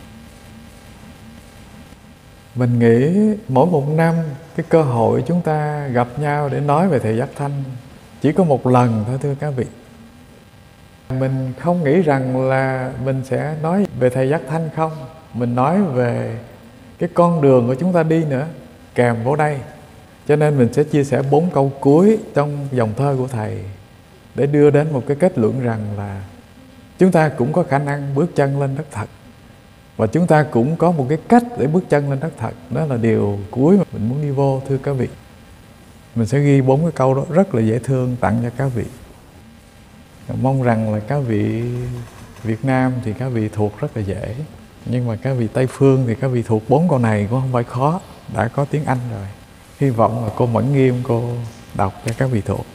Mình nghĩ mỗi một năm cái cơ hội chúng ta gặp nhau để nói về Thầy Giác Thanh chỉ có một lần thôi, thưa các vị. Mình không nghĩ rằng là mình sẽ nói về Thầy Giác Thanh không, mình nói về cái con đường của chúng ta đi nữa kèm vô đây. Cho nên mình sẽ chia sẻ bốn câu cuối trong dòng thơ của Thầy để đưa đến một cái kết luận rằng là chúng ta cũng có khả năng bước chân lên đất thật, và chúng ta cũng có một cái cách để bước chân lên đất thật. Đó là điều cuối mà mình muốn đi vô, thưa các vị. Mình sẽ ghi bốn cái câu đó rất là dễ thương tặng cho các vị. Mong rằng là các vị Việt Nam thì các vị thuộc rất là dễ, nhưng mà các vị Tây Phương thì các vị thuộc bốn câu này cũng không phải khó, đã có tiếng Anh rồi. Hy vọng là cô Mẫn Nghiêm cô đọc cho các vị thuộc.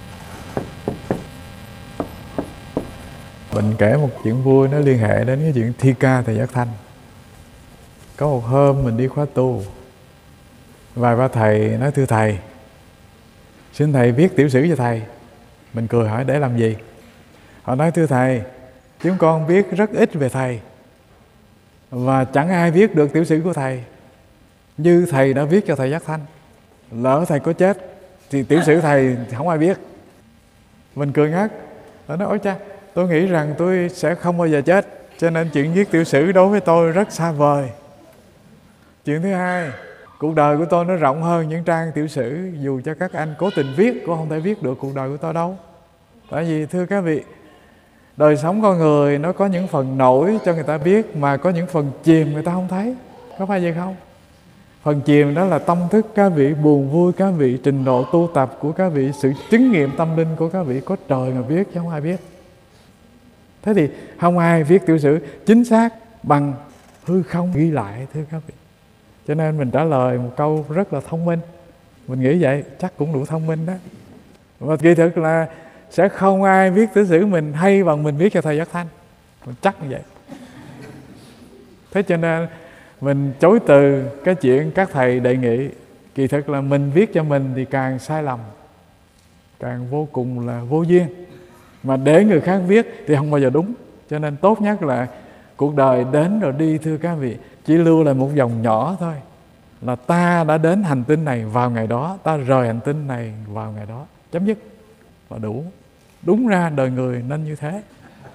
Mình kể một chuyện vui nó liên hệ đến cái chuyện thi ca Thầy Giác Thanh. Có một hôm mình đi khóa tu, vài ba thầy nói: thưa thầy, xin thầy viết tiểu sử cho thầy. Mình cười hỏi để làm gì? Họ nói: thưa thầy, chúng con biết rất ít về thầy và chẳng ai viết được tiểu sử của thầy như thầy đã viết cho Thầy Giác Thanh. Lỡ thầy có chết thì tiểu sử thầy không ai biết. Mình cười ngất. Họ nói: ôi cha, tôi nghĩ rằng tôi sẽ không bao giờ chết, cho nên chuyện viết tiểu sử đối với tôi rất xa vời. Chuyện thứ hai, cuộc đời của tôi nó rộng hơn những trang tiểu sử. Dù cho các anh cố tình viết, cũng không thể viết được cuộc đời của tôi đâu. Tại vì thưa các vị, đời sống con người nó có những phần nổi cho người ta biết, mà có những phần chìm người ta không thấy. Có phải vậy không? Phần chìm đó là tâm thức các vị, buồn vui các vị, trình độ tu tập của các vị, sự chứng nghiệm tâm linh của các vị có trời mà biết chứ không ai biết. Thế thì không ai viết tiểu sử chính xác bằng hư không ghi lại, thưa các vị. Cho nên mình trả lời một câu rất là thông minh. Mình nghĩ vậy chắc cũng đủ thông minh đó. Và kỳ thực là sẽ không ai viết tiểu sử mình hay bằng mình viết cho thầy Giác Thanh. Mình chắc như vậy. Thế cho nên mình chối từ cái chuyện các thầy đề nghị. Kỳ thực là mình viết cho mình thì càng sai lầm, càng vô cùng là vô duyên. Mà để người khác viết thì không bao giờ đúng. Cho nên tốt nhất là cuộc đời đến rồi đi, thưa các vị, chỉ lưu lại một dòng nhỏ thôi, là ta đã đến hành tinh này vào ngày đó, ta rời hành tinh này vào ngày đó, chấm dứt là đủ. Đúng ra đời người nên như thế.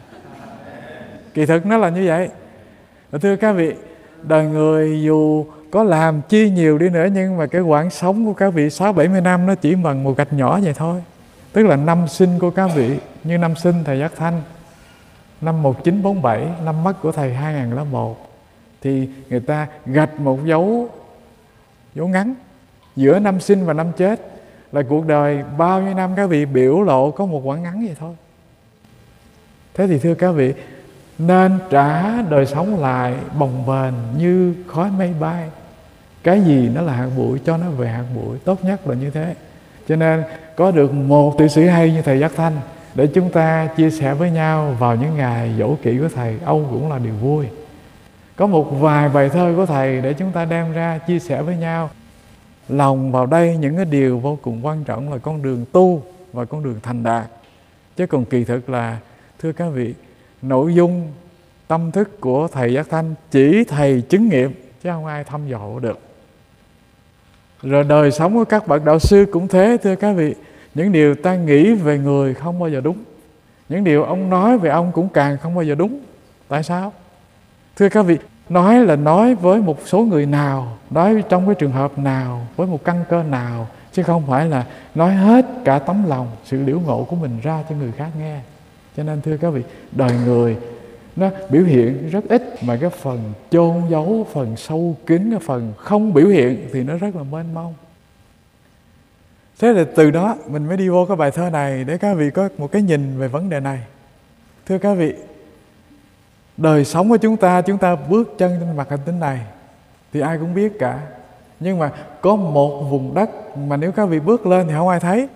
Kỳ thực nó là như vậy. Thưa các vị, đời người dù có làm chi nhiều đi nữa, nhưng mà cái quãng sống của các vị sáu bảy mươi năm nó chỉ bằng một gạch nhỏ vậy thôi. Tức là năm sinh của các vị, như năm sinh thầy Giác Thanh năm một nghìn chín trăm bốn mươi bảy, năm mất của thầy hai nghìn lẻ một, thì người ta gạch một dấu dấu ngắn giữa năm sinh và năm chết. Là cuộc đời bao nhiêu năm các vị biểu lộ có một quãng ngắn vậy thôi. Thế thì thưa các vị, nên trả đời sống lại bồng bềnh như khói mây bay. Cái gì nó là hạt bụi cho nó về hạt bụi, tốt nhất là như thế. Cho nên có được một tiểu sử hay như thầy Giác Thanh để chúng ta chia sẻ với nhau vào những ngày dỗ kỵ của thầy, âu cũng là điều vui. Có một vài bài thơ của thầy để chúng ta đem ra chia sẻ với nhau. Lòng vào đây những cái điều vô cùng quan trọng là con đường tu và con đường thành đạt. Chứ còn kỳ thực là, thưa các vị, nội dung tâm thức của thầy Giác Thanh chỉ thầy chứng nghiệm, chứ không ai thăm dò được. Rồi đời sống của các bậc đạo sư cũng thế, thưa các vị. Những điều ta nghĩ về người không bao giờ đúng. Những điều ông nói về ông cũng càng không bao giờ đúng. Tại sao? Thưa các vị, nói là nói với một số người nào, nói trong cái trường hợp nào, với một căn cơ nào, chứ không phải là nói hết cả tấm lòng, sự liễu ngộ của mình ra cho người khác nghe. Cho nên thưa các vị, đời người nó biểu hiện rất ít, mà cái phần chôn giấu, phần sâu kín, cái phần không biểu hiện thì nó rất là mênh mông. Thế là từ đó mình mới đi vô cái bài thơ này để các vị có một cái nhìn về vấn đề này. Thưa các vị, đời sống của chúng ta, chúng ta bước chân trên mặt hành tinh này thì ai cũng biết cả. Nhưng mà có một vùng đất mà nếu các vị bước lên thì không ai thấy.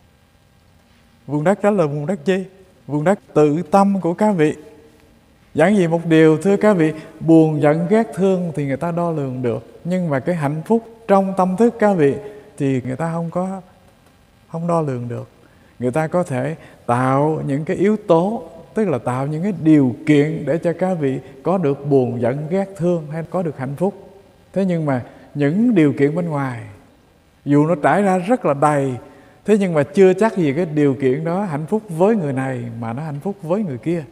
Vùng đất đó là vùng đất chi? Vùng đất tự tâm của các vị. Giảng gì một điều, thưa các vị, buồn giận ghét thương thì người ta đo lường được. Nhưng mà cái hạnh phúc trong tâm thức các vị thì người ta không có không đo lường được. Người ta có thể tạo những cái yếu tố, tức là tạo những cái điều kiện để cho các vị có được buồn giận ghét thương hay có được hạnh phúc. Thế nhưng mà những điều kiện bên ngoài dù nó trải ra rất là đầy, thế nhưng mà chưa chắc gì cái điều kiện đó hạnh phúc với người này mà nó hạnh phúc với người kia.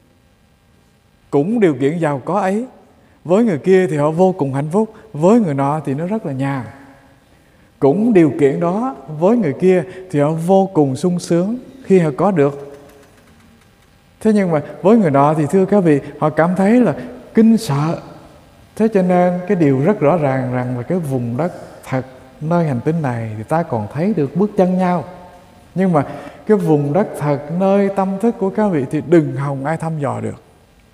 Cũng điều kiện giàu có ấy, với người kia thì họ vô cùng hạnh phúc, với người nọ thì nó rất là nhàn. Cũng điều kiện đó với người kia thì họ vô cùng sung sướng khi họ có được. Thế nhưng mà với người nọ thì thưa các vị, họ cảm thấy là kinh sợ. Thế cho nên cái điều rất rõ ràng rằng là cái vùng đất thật nơi hành tinh này thì ta còn thấy được bước chân nhau. Nhưng mà cái vùng đất thật nơi tâm thức của các vị thì đừng hòng ai thăm dò được.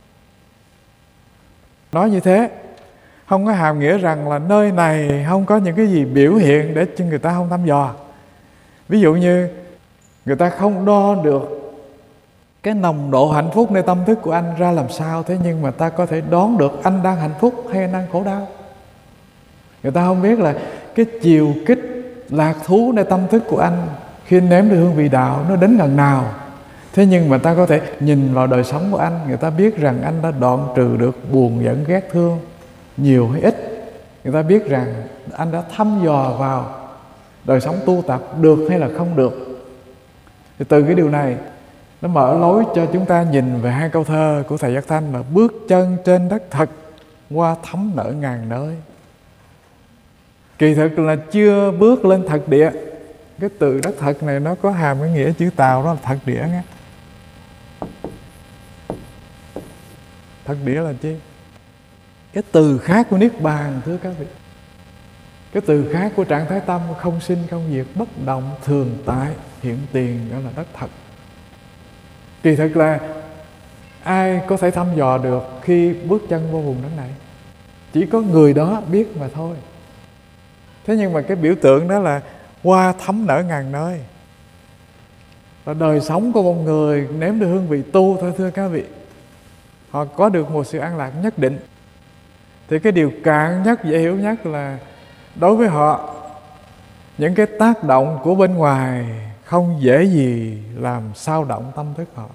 Nói như thế không có hàm nghĩa rằng là nơi này không có những cái gì biểu hiện để cho người ta không thăm dò. Ví dụ như người ta không đo được cái nồng độ hạnh phúc nơi tâm thức của anh ra làm sao, thế nhưng mà ta có thể đoán được anh đang hạnh phúc hay anh đang khổ đau. Người ta không biết là cái chiều kích lạc thú nơi tâm thức của anh khi nếm được hương vị đạo nó đến gần nào. Thế nhưng mà ta có thể nhìn vào đời sống của anh, người ta biết rằng anh đã đoạn trừ được buồn giận ghét thương nhiều hay ít. Người ta biết rằng anh đã thăm dò vào đời sống tu tập được hay là không được. Thì từ cái điều này nó mở lối cho chúng ta nhìn về hai câu thơ của thầy Giác Thanh là bước chân trên đất thật, hoa thắm nở ngàn nơi. Kỳ thực là chưa bước lên thật địa. Cái từ đất thật này nó có hàm cái nghĩa chữ Tàu, đó là thật địa nghe. Thật địa là chi? Cái từ khác của Niết Bàn, thưa các vị. Cái từ khác của trạng thái tâm không sinh không diệt, bất động thường tại hiện tiền, đó là đất thật. Kỳ thực là ai có thể thăm dò được khi bước chân vô vùng đất này? chỉ có người đó biết mà thôi. Thế nhưng mà cái biểu tượng đó là hoa thắm nở ngàn nơi, là đời sống của một người nếm được hương vị tu thôi thưa các vị. Họ có được một sự an lạc nhất định. Thì cái điều cạn nhất, dễ hiểu nhất là đối với họ, những cái tác động của bên ngoài không dễ gì làm xao động tâm thức họ.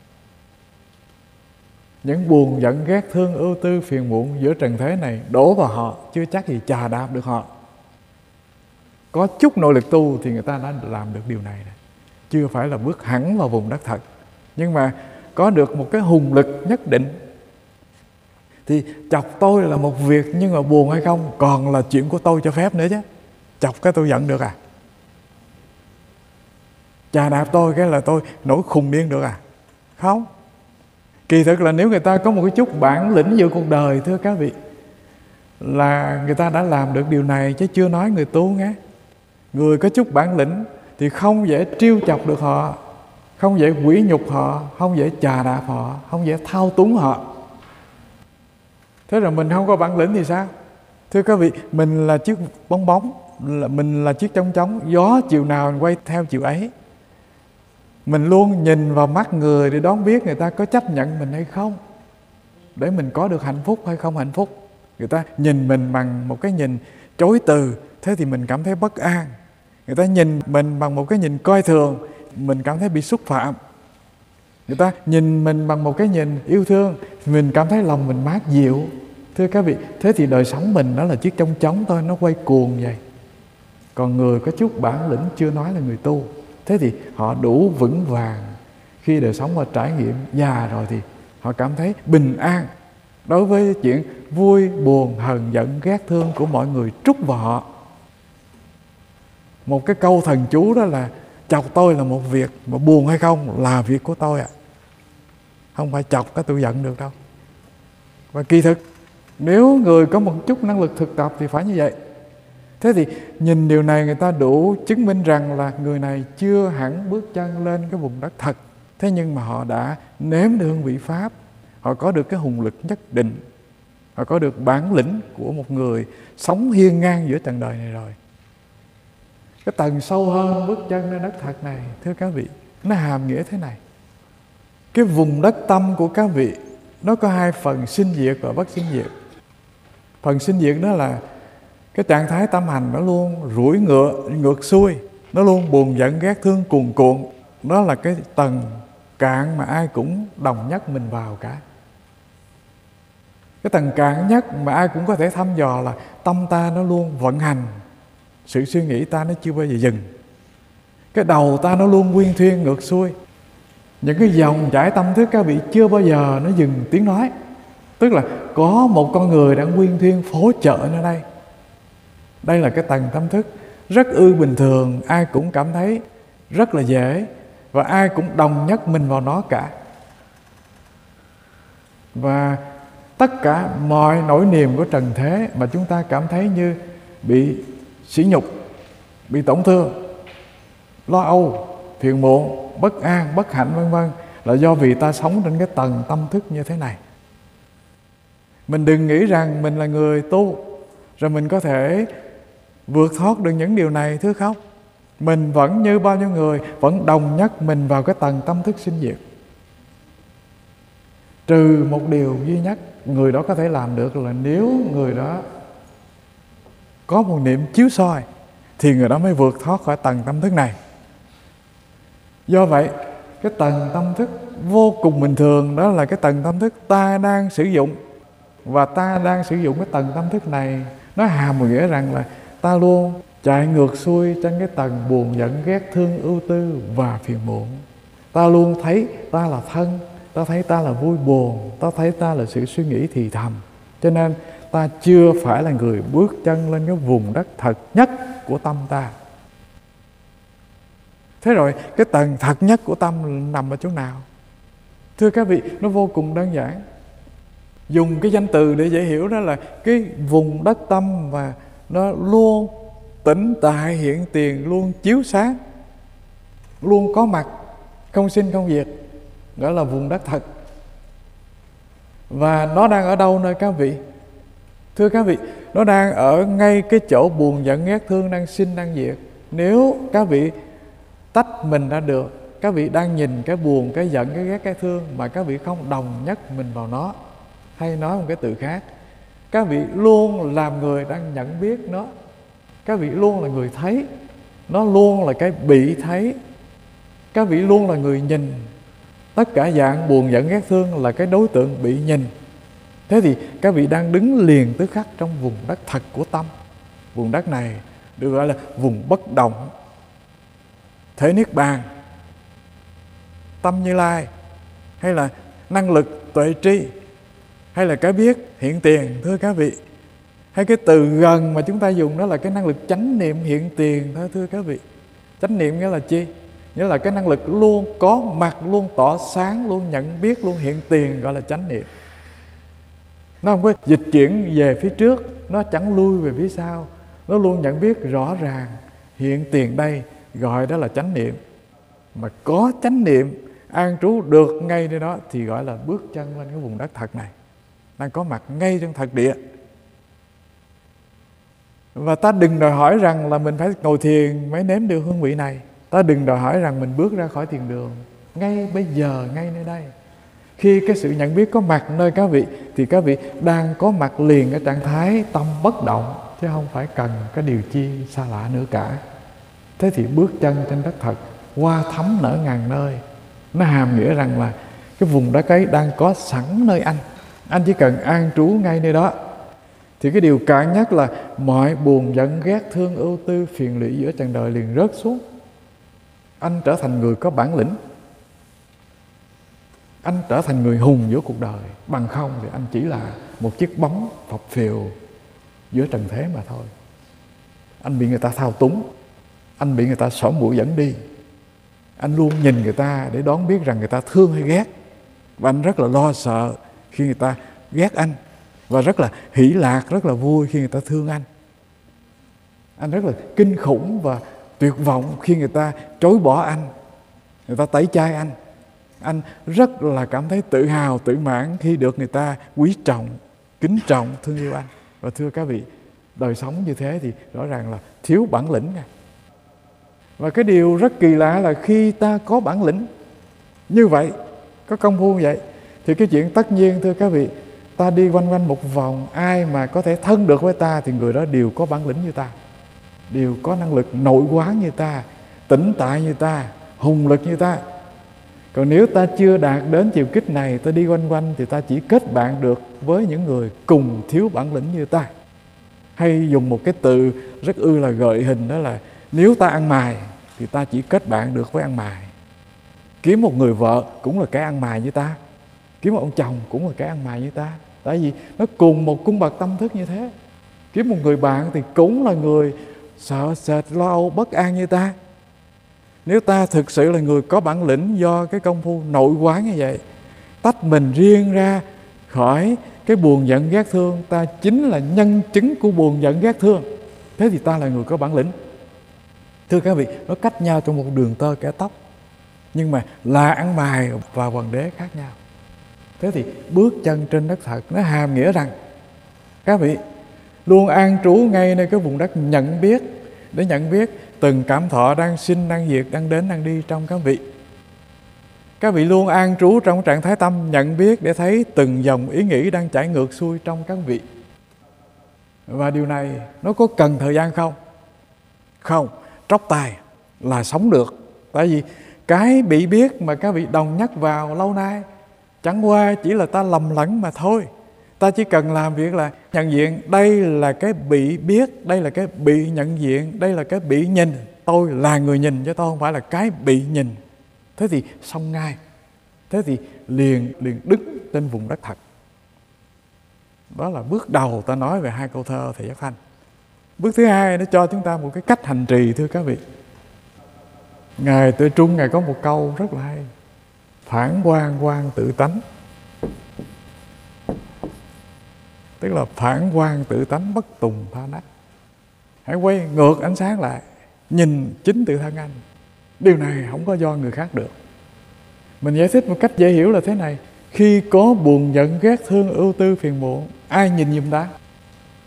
Những buồn giận ghét thương ưu tư phiền muộn giữa trần thế này đổ vào họ chưa chắc gì chà đạp được họ. Có chút nội lực tu thì người ta đã làm được điều này, này. Chưa phải là bước hẳn vào vùng đất thật, nhưng mà có được một cái hùng lực nhất định. Thì chọc tôi là một việc, nhưng mà buồn hay không còn là chuyện của tôi cho phép nữa chứ. Chọc cái tôi giận được à? Chà đạp tôi cái là tôi nổi khùng điên được à? Không. Kỳ thực là nếu người ta có một cái chút bản lĩnh giữa cuộc đời thưa các vị, là người ta đã làm được điều này, chứ chưa nói người tu nghe. Người có chút bản lĩnh thì không dễ trêu chọc được họ, không dễ quỷ nhục họ, không dễ chà đạp họ, không dễ thao túng họ. Thế rồi mình không có bản lĩnh thì sao? Thưa các vị, mình là chiếc bong bóng, là mình là chiếc trống trống, gió chiều nào quay theo chiều ấy. Mình luôn nhìn vào mắt người để đón biết người ta có chấp nhận mình hay không, để mình có được hạnh phúc hay không hạnh phúc. Người ta nhìn mình bằng một cái nhìn chối từ, thế thì mình cảm thấy bất an. Người ta nhìn mình bằng một cái nhìn coi thường, mình cảm thấy bị xúc phạm. Người ta nhìn mình bằng một cái nhìn yêu thương, mình cảm thấy lòng mình mát dịu. Thưa các vị, thế thì đời sống mình nó là chiếc trống trống thôi, nó quay cuồng vậy. Còn người có chút bản lĩnh, chưa nói là người tu, thế thì họ đủ vững vàng. Khi đời sống họ trải nghiệm già rồi thì họ cảm thấy bình an đối với chuyện vui, buồn, hờn, giận, ghét, thương của mọi người trút vào họ. Một cái câu thần chú đó là chọc tôi là một việc, mà buồn hay không là việc của tôi ạ. À. Không phải chọc cái tôi giận được đâu. Và kỳ thực nếu người có một chút năng lực thực tập thì phải như vậy. Thế thì nhìn điều này người ta đủ chứng minh rằng là người này chưa hẳn bước chân lên cái vùng đất thật. Thế nhưng mà họ đã nếm được hương vị Pháp. Họ có được cái hùng lực nhất định. Họ có được bản lĩnh của một người sống hiên ngang giữa trần đời này rồi. Cái tầng sâu hơn bước chân lên đất thật này, thưa các vị, nó hàm nghĩa thế này. Cái vùng đất tâm của các vị nó có hai phần sinh diệt và bất sinh diệt. Phần sinh diệt đó là cái trạng thái tâm hành nó luôn rủi ngựa, ngược xuôi, nó luôn buồn giận ghét thương cuồn cuộn. Đó là cái tầng cạn mà ai cũng đồng nhất mình vào cả. Cái tầng cạn nhất mà ai cũng có thể thăm dò là tâm ta nó luôn vận hành, sự suy nghĩ ta nó chưa bao giờ dừng. Cái đầu ta nó luôn nguyên thuyên ngược xuôi. Những cái dòng chảy tâm thức các vị chưa bao giờ nó dừng tiếng nói. Tức là có một con người đang nguyên thuyên phổ trợ nơi đây. Đây là cái tầng tâm thức rất ư bình thường, ai cũng cảm thấy rất là dễ, và ai cũng đồng nhất mình vào nó cả. Và tất cả mọi nỗi niềm của trần thế mà chúng ta cảm thấy như bị sỉ nhục, bị tổn thương, lo âu, phiền muộn, bất an, bất hạnh vân vân là do vì ta sống trên cái tầng tâm thức như thế này. Mình đừng nghĩ rằng mình là người tu rồi mình có thể vượt thoát được những điều này, thưa không? Mình vẫn như bao nhiêu người vẫn đồng nhất mình vào cái tầng tâm thức sinh diệt. Trừ một điều duy nhất người đó có thể làm được là nếu người đó có một niệm chiếu soi thì người đó mới vượt thoát khỏi tầng tâm thức này. Do vậy, cái tầng tâm thức vô cùng bình thường đó là cái tầng tâm thức ta đang sử dụng. Và ta đang sử dụng cái tầng tâm thức này, nó hàm nghĩa rằng là ta luôn chạy ngược xuôi trên cái tầng buồn giận ghét thương ưu tư và phiền muộn. Ta luôn thấy ta là thân, ta thấy ta là vui buồn, ta thấy ta là sự suy nghĩ thì thầm. Cho nên ta chưa phải là người bước chân lên cái vùng đất thật nhất của tâm ta. Thế rồi cái tầng thật nhất của tâm nằm ở chỗ nào? Thưa các vị, nó vô cùng đơn giản. Dùng cái danh từ để dễ hiểu đó là cái vùng đất tâm và nó luôn tĩnh tại hiện tiền, luôn chiếu sáng, luôn có mặt, không sinh không diệt. Đó là vùng đất thật. Và nó đang ở đâu nơi các vị? Thưa các vị, nó đang ở ngay cái chỗ buồn giận ghét thương đang sinh đang diệt. Nếu các vị tách mình ra được, các vị đang nhìn cái buồn, cái giận, cái ghét, cái thương mà các vị không đồng nhất mình vào nó, hay nói một cái từ khác, các vị luôn làm người đang nhận biết nó. Các vị luôn là người thấy, nó luôn là cái bị thấy. Các vị luôn là người nhìn. Tất cả dạng buồn giận ghét thương là cái đối tượng bị nhìn. Thế thì các vị đang đứng liền tức khắc trong vùng đất thật của tâm. Vùng đất này được gọi là vùng bất động, thể niết bàn, tâm Như Lai, hay là năng lực tuệ tri, hay là cái biết hiện tiền. Thưa các vị, hay cái từ gần mà chúng ta dùng đó là cái năng lực chánh niệm hiện tiền thôi. Thưa các vị, chánh niệm nghĩa là chi? Nghĩa là cái năng lực luôn có mặt, luôn tỏ sáng, luôn nhận biết, luôn hiện tiền, gọi là chánh niệm. Nó không có dịch chuyển về phía trước, nó chẳng lui về phía sau, nó luôn nhận biết rõ ràng hiện tiền đây, gọi đó là chánh niệm. Mà có chánh niệm an trú được ngay nơi đó thì gọi là bước chân lên cái vùng đất thật này, đang có mặt ngay trong thật địa. Và ta đừng đòi hỏi rằng là mình phải ngồi thiền mới nếm được hương vị này. Ta đừng đòi hỏi rằng mình bước ra khỏi thiền đường ngay bây giờ, ngay nơi đây. Khi cái sự nhận biết có mặt nơi các vị thì các vị đang có mặt liền ở trạng thái tâm bất động, chứ không phải cần cái điều chi xa lạ nữa cả. Thế thì bước chân trên đất thật, hoa thắm nở ngàn nơi, nó hàm nghĩa rằng là cái vùng đất ấy đang có sẵn nơi anh. Anh chỉ cần an trú ngay nơi đó. Thì cái điều cạn nhất là mọi buồn giận ghét thương ưu tư phiền lụy giữa trần đời liền rớt xuống. Anh trở thành người có bản lĩnh. Anh trở thành người hùng giữa cuộc đời. Bằng không thì anh chỉ là một chiếc bóng phập phìu giữa trần thế mà thôi. Anh bị người ta thao túng, anh bị người ta xỏ mũi dẫn đi. Anh luôn nhìn người ta để đoán biết rằng người ta thương hay ghét. Và anh rất là lo sợ khi người ta ghét anh, và rất là hỷ lạc, rất là vui khi người ta thương anh. Anh rất là kinh khủng và tuyệt vọng khi người ta chối bỏ anh, người ta tẩy chay anh. Anh rất là cảm thấy tự hào, tự mãn khi được người ta quý trọng, kính trọng, thương yêu anh. Và thưa các vị, đời sống như thế thì rõ ràng là thiếu bản lĩnh. Và cái điều rất kỳ lạ là khi ta có bản lĩnh như vậy, có công phu như vậy, thì cái chuyện tất nhiên thưa các vị, ta đi quanh quanh một vòng, ai mà có thể thân được với ta thì người đó đều có bản lĩnh như ta, đều có năng lực nội quán như ta, tĩnh tại như ta, hùng lực như ta. Còn nếu ta chưa đạt đến chiều kích này, ta đi quanh quanh thì ta chỉ kết bạn được với những người cùng thiếu bản lĩnh như ta. Hay dùng một cái từ rất ư là gợi hình, đó là nếu ta ăn mài thì ta chỉ kết bạn được với ăn mài. Kiếm một người vợ cũng là cái ăn mài như ta, kiếm một ông chồng cũng là cái ăn mài như ta. Tại vì nó cùng một cung bậc tâm thức như thế. Kiếm một người bạn thì cũng là người sợ sệt, lo âu, bất an như ta. Nếu ta thực sự là người có bản lĩnh do cái công phu nội quán như vậy, tách mình riêng ra khỏi cái buồn giận ghét thương, ta chính là nhân chứng của buồn giận ghét thương. Thế thì ta là người có bản lĩnh. Thưa các vị, nó cách nhau trong một đường tơ kẻ tóc, nhưng mà là ăn mài và hoàng đế khác nhau. Thế thì bước chân trên đất thật, nó hàm nghĩa rằng các vị luôn an trú ngay nơi cái vùng đất nhận biết, để nhận biết từng cảm thọ đang sinh, đang diệt, đang đến, đang đi trong các vị. Các vị luôn an trú trong trạng thái tâm nhận biết để thấy từng dòng ý nghĩ đang chảy ngược xuôi trong các vị. Và điều này nó có cần thời gian không? Không, tróc tài là sống được. Tại vì cái bị biết mà các vị đồng nhắc vào lâu nay chẳng qua chỉ là ta lầm lẫn mà thôi. Ta chỉ cần làm việc là nhận diện đây là cái bị biết, đây là cái bị nhận diện, đây là cái bị nhìn. Tôi là người nhìn chứ tôi không phải là cái bị nhìn. Thế thì xong ngay. Thế thì liền liền đứng trên vùng đất thật. Đó là bước đầu ta nói về hai câu thơ Thầy Giác Thanh. Bước thứ hai nó cho chúng ta một cái cách hành trì thưa các vị. Ngài Tuệ Trung Ngài có một câu rất là hay: phản quang quang tự tánh. Tức là phản quang tự tánh bất tùng tha nát. Hãy quay ngược ánh sáng lại, nhìn chính tự thân anh. Điều này không có do người khác được. Mình giải thích một cách dễ hiểu là thế này: khi có buồn giận ghét thương ưu tư phiền muộn, ai nhìn giùm ta?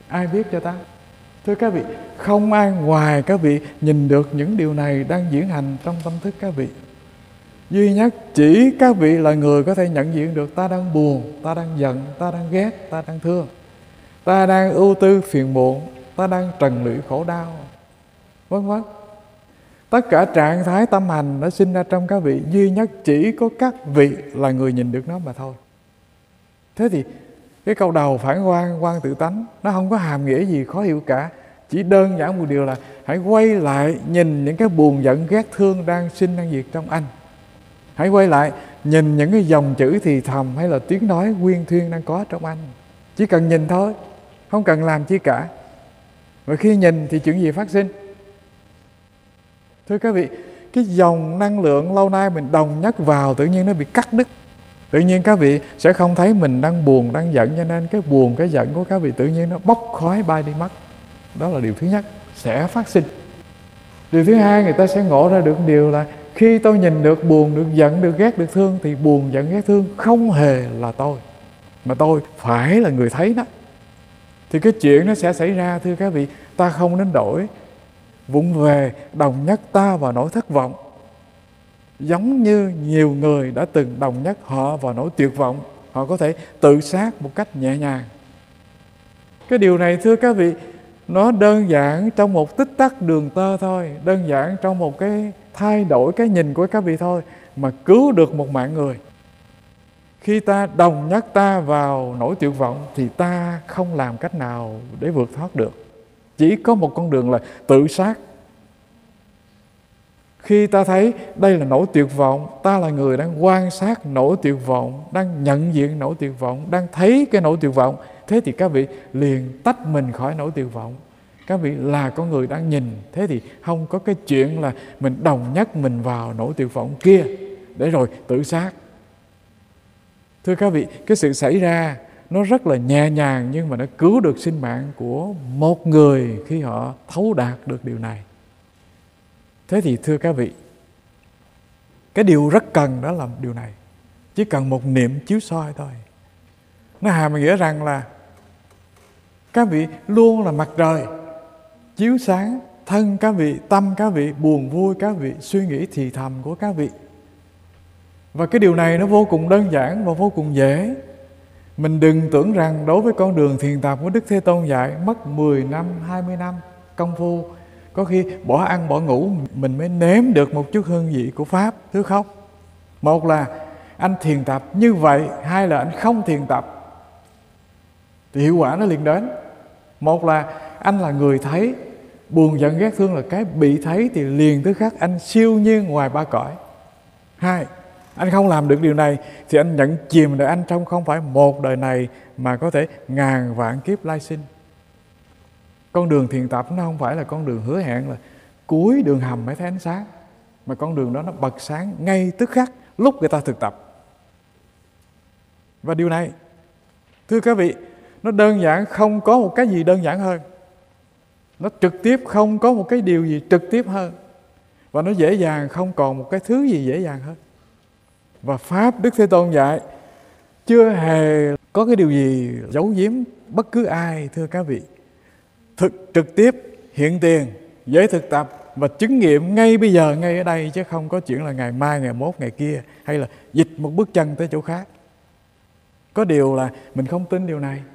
Ai biết cho ta? Thưa các vị, không ai ngoài các vị nhìn được những điều này đang diễn hành trong tâm thức các vị. Duy nhất chỉ các vị là người có thể nhận diện được ta đang buồn, ta đang giận, ta đang ghét, ta đang thương, ta đang ưu tư phiền muộn, ta đang trần lụy khổ đau, vân vân. Tất cả trạng thái tâm hành đã sinh ra trong các vị, duy nhất chỉ có các vị là người nhìn được nó mà thôi. Thế thì cái câu đầu phản quan, quan tự tánh, nó không có hàm nghĩa gì khó hiểu cả. Chỉ đơn giản một điều là hãy quay lại nhìn những cái buồn giận ghét thương đang sinh đang diệt trong anh. Hãy quay lại nhìn những cái dòng chữ thì thầm hay là tiếng nói quyên thuyên đang có trong anh. Chỉ cần nhìn thôi, không cần làm chi cả. Và khi nhìn thì chuyện gì phát sinh? Thưa các vị, cái dòng năng lượng lâu nay mình đồng nhất vào tự nhiên nó bị cắt đứt. Tự nhiên các vị sẽ không thấy mình đang buồn, đang giận, cho nên cái buồn, cái giận của các vị tự nhiên nó bốc khói bay đi mất. Đó là điều thứ nhất sẽ phát sinh. Điều thứ hai, người ta sẽ ngộ ra được điều là khi tôi nhìn được buồn, được giận, được ghét, được thương thì buồn, giận, ghét, thương không hề là tôi, mà tôi phải là người thấy nó. Thì cái chuyện nó sẽ xảy ra, thưa các vị, ta không đến đổi vụng về đồng nhất ta vào nỗi thất vọng, giống như nhiều người đã từng đồng nhất họ vào nỗi tuyệt vọng, họ có thể tự sát một cách nhẹ nhàng. Cái điều này thưa các vị, nó đơn giản trong một tích tắc đường tơ thôi, đơn giản trong một cái thay đổi cái nhìn của các vị thôi, mà cứu được một mạng người. Khi ta đồng nhất ta vào nỗi tuyệt vọng thì ta không làm cách nào để vượt thoát được. Chỉ có một con đường là tự sát. Khi ta thấy đây là nỗi tuyệt vọng, ta là người đang quan sát nỗi tuyệt vọng, đang nhận diện nỗi tuyệt vọng, đang thấy cái nỗi tuyệt vọng, thế thì các vị liền tách mình khỏi nỗi tuyệt vọng. Các vị là con người đang nhìn, thế thì không có cái chuyện là mình đồng nhất mình vào nỗi tuyệt vọng kia để rồi tự sát. Thưa các vị, cái sự xảy ra nó rất là nhẹ nhàng, nhưng mà nó cứu được sinh mạng của một người khi họ thấu đạt được điều này. Thế thì thưa các vị, cái điều rất cần đó là điều này. Chỉ cần một niệm chiếu soi thôi. Nó hàm nghĩa rằng là các vị luôn là mặt trời chiếu sáng thân các vị, tâm các vị, buồn vui các vị, suy nghĩ thì thầm của các vị. Và cái điều này nó vô cùng đơn giản và vô cùng dễ. Mình đừng tưởng rằng đối với con đường thiền tập của Đức Thế Tôn dạy mất mười năm, hai mươi năm công phu, có khi bỏ ăn bỏ ngủ mình mới nếm được một chút hương vị của Pháp. Thứ không, một là anh thiền tập như vậy, hai là anh không thiền tập thì hiệu quả nó liền đến. Một là anh là người thấy, buồn giận ghét thương là cái bị thấy thì liền tức khắc anh siêu nhiên ngoài ba cõi. Hai, anh không làm được điều này thì anh nhận chìm đời anh trong không phải một đời này mà có thể ngàn vạn kiếp lai sinh. Con đường thiền tập nó không phải là con đường hứa hẹn là cuối đường hầm mới thấy ánh sáng, mà con đường đó nó bật sáng ngay tức khắc lúc người ta thực tập. Và điều này, thưa các vị, nó đơn giản, không có một cái gì đơn giản hơn. Nó trực tiếp, không có một cái điều gì trực tiếp hơn. Và nó dễ dàng, không còn một cái thứ gì dễ dàng hơn. Và Pháp Đức Thế Tôn dạy chưa hề có cái điều gì giấu giếm bất cứ ai, thưa các vị. Thực trực tiếp, hiện tiền, dễ thực tập và chứng nghiệm ngay bây giờ, ngay ở đây, chứ không có chuyện là ngày mai, ngày mốt, ngày kia, hay là dịch một bước chân tới chỗ khác. Có điều là mình không tin điều này.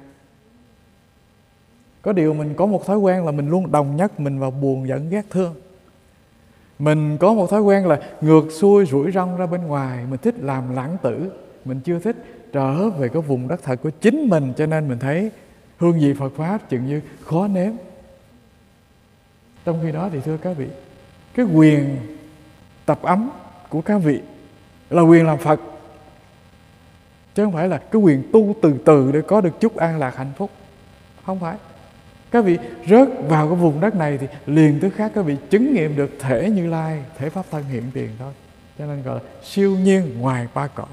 Có điều mình có một thói quen là mình luôn đồng nhất mình vào buồn giận ghét thương. Mình có một thói quen là ngược xuôi rủi rong ra bên ngoài. Mình thích làm lãng tử, mình chưa thích trở về cái vùng đất thật của chính mình. Cho nên mình thấy hương vị Phật Pháp chừng như khó nếm. Trong khi đó thì thưa các vị, cái quyền tập ấm của các vị là quyền làm Phật, chứ không phải là cái quyền tu từ từ để có được chút an lạc hạnh phúc. Không phải. Các vị rớt vào cái vùng đất này thì liền tức khắc các vị chứng nghiệm được thể Như Lai, thể Pháp thân hiện tiền thôi. Cho nên gọi là siêu nhiên ngoài ba cõi.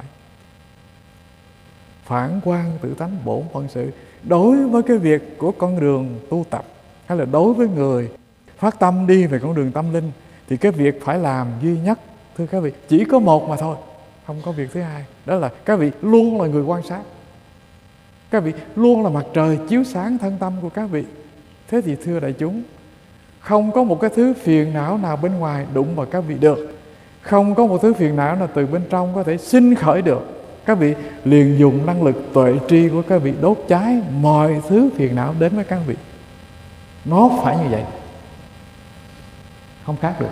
Phản quan tự tánh bổn phận sự. Đối với cái việc của con đường tu tập, hay là đối với người phát tâm đi về con đường tâm linh, thì cái việc phải làm duy nhất, thưa các vị, chỉ có một mà thôi, không có việc thứ hai. Đó là các vị luôn là người quan sát. Các vị luôn là mặt trời chiếu sáng thân tâm của các vị. Thế thì thưa đại chúng, không có một cái thứ phiền não nào bên ngoài đụng vào các vị được. Không có một thứ phiền não nào từ bên trong có thể sinh khởi được. Các vị liền dùng năng lực tuệ tri của các vị đốt cháy mọi thứ phiền não đến với các vị. Nó phải như vậy, không khác được.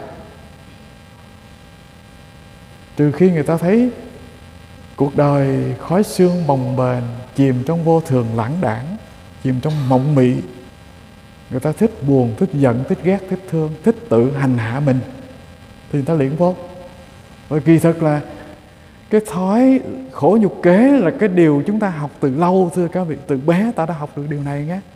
Trừ khi người ta thấy cuộc đời khói sương bồng bềnh, chìm trong vô thường lãng đãng, chìm trong mộng mị, người ta thích buồn, thích giận, thích ghét, thích thương, thích tự hành hạ mình, thì người ta luyện vô. Và kỳ thực là cái thói khổ nhục kế là cái điều chúng ta học từ lâu, thưa các vị. Từ bé ta đã học được điều này nhé.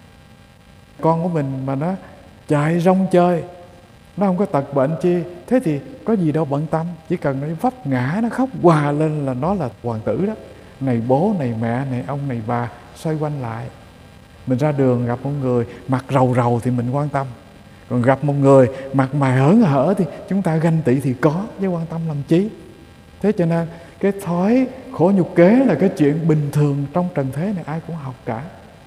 Con của mình mà nó chạy rong chơi, nó không có tật bệnh chi, thế thì có gì đâu bận tâm. Chỉ cần nó vấp ngã, nó khóc hòa lên là nó là hoàng tử đó. Này bố, này mẹ, này ông, này bà, xoay quanh lại. Mình ra đường gặp một người mặt rầu rầu thì mình quan tâm. Còn gặp một người mặt mày hớn hở thì chúng ta ganh tị thì có, chứ quan tâm làm chí. Thế cho nên cái thói khổ nhục kế là cái chuyện bình thường trong trần thế này, ai cũng học cả.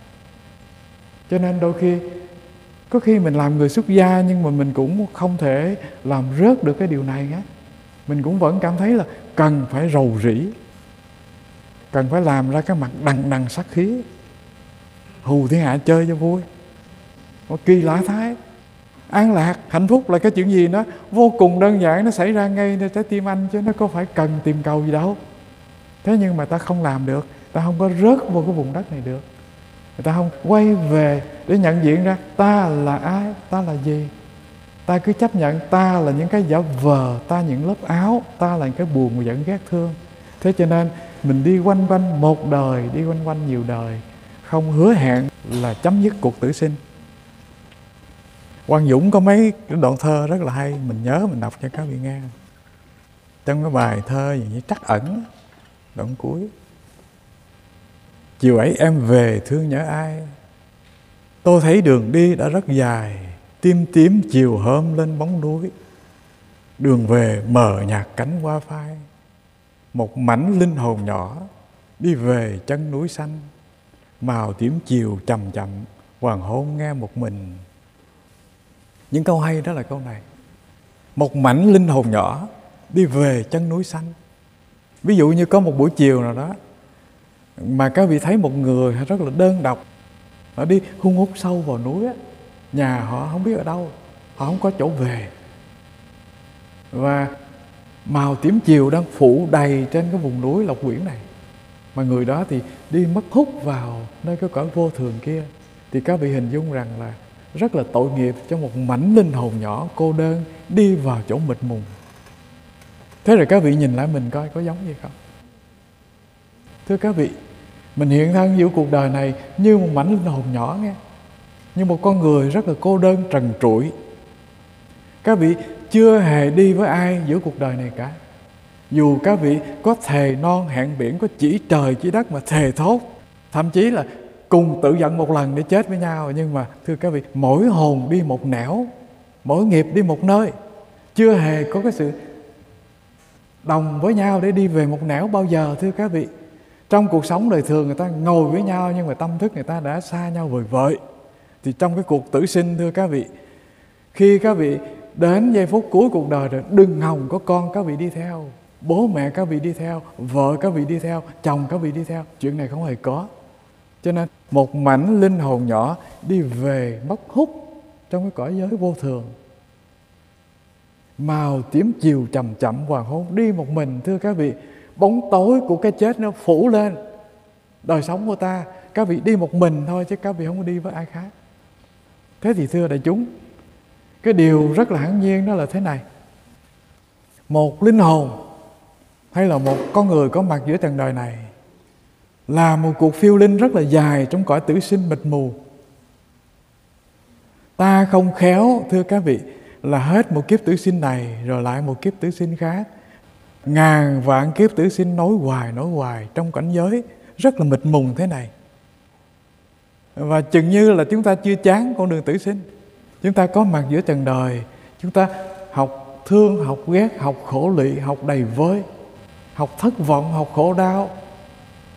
Cho nên đôi khi, có khi mình làm người xuất gia nhưng mà mình cũng không thể làm rớt được cái điều này á. Mình cũng vẫn cảm thấy là cần phải rầu rĩ, cần phải làm ra cái mặt đằng đằng sát khí, hù thiên hạ chơi cho vui. Có kỳ lạ thái. An lạc, hạnh phúc là cái chuyện gì nó vô cùng đơn giản, nó xảy ra ngay nơi trái tim anh, chứ nó có phải cần tìm cầu gì đâu. Thế nhưng mà ta không làm được, ta không có rớt vô cái vùng đất này được. Người ta không quay về để nhận diện ra ta là ai, ta là gì. Ta cứ chấp nhận ta là những cái giả vờ, ta những lớp áo, ta là những cái buồn, giận, ghét, thương. Thế cho nên mình đi quanh quanh một đời, đi quanh quanh nhiều đời, không hứa hẹn là chấm dứt cuộc tử sinh. Quang Dũng có mấy cái đoạn thơ rất là hay, mình nhớ mình đọc cho các vị nghe. Trong cái bài thơ gì như Trắc Ẩn, đoạn cuối: chiều ấy em về thương nhớ ai, tôi thấy đường đi đã rất dài, tim tím chiều hôm lên bóng núi, đường về mờ nhạt cánh hoa phai, một mảnh linh hồn nhỏ đi về chân núi xanh, màu tím chiều chậm chậm hoàng hôn nghe một mình. Những câu hay đó là câu này: một mảnh linh hồn nhỏ đi về chân núi xanh. Ví dụ như có một buổi chiều nào đó mà các vị thấy một người rất là đơn độc, họ đi hun hút sâu vào núi á, nhà họ không biết ở đâu, họ không có chỗ về, và màu tím chiều đang phủ đầy trên cái vùng núi Lộc Quyển này, mà người đó thì đi mất hút vào nơi cái cõi vô thường kia, thì các vị hình dung rằng là rất là tội nghiệp cho một mảnh linh hồn nhỏ cô đơn đi vào chỗ mịt mùng. Thế rồi các vị nhìn lại mình coi có giống gì không? Thưa các vị, mình hiện thân giữa cuộc đời này như một mảnh linh hồn nhỏ nghe, như một con người rất là cô đơn trần trụi. Các vị chưa hề đi với ai giữa cuộc đời này cả. Dù các vị có thề non hẹn biển, có chỉ trời chỉ đất mà thề thốt, thậm chí là cùng tự giận một lần để chết với nhau, nhưng mà thưa các vị, mỗi hồn đi một nẻo, mỗi nghiệp đi một nơi, chưa hề có cái sự đồng với nhau để đi về một nẻo bao giờ. Thưa các vị, trong cuộc sống đời thường người ta ngồi với nhau nhưng mà tâm thức người ta đã xa nhau vời vợi. Thì trong cái cuộc tử sinh, thưa các vị, khi các vị đến giây phút cuối cuộc đời rồi, đừng hòng có con các vị đi theo, bố mẹ các vị đi theo, vợ các vị đi theo, chồng các vị đi theo. Chuyện này không hề có. Cho nên một mảnh linh hồn nhỏ đi về mất hút trong cái cõi giới vô thường, màu tím chiều chậm chậm hoàng hôn đi một mình. Thưa các vị, bóng tối của cái chết nó phủ lên đời sống của ta, các vị đi một mình thôi chứ các vị không có đi với ai khác. Thế thì thưa đại chúng, cái điều rất là hẳn nhiên đó là thế này: một linh hồn hay là một con người có mặt giữa trần đời này là một cuộc phiêu linh rất là dài trong cõi tử sinh mịt mù. Ta không khéo, thưa các vị, là hết một kiếp tử sinh này rồi lại một kiếp tử sinh khác. Ngàn vạn kiếp tử sinh nối hoài nối hoài trong cảnh giới rất là mịt mùng thế này. Và chừng như là chúng ta chưa chán con đường tử sinh. Chúng ta có mặt giữa trần đời, chúng ta học thương, học ghét, học khổ lụy, học đầy vơi, học thất vọng, học khổ đau.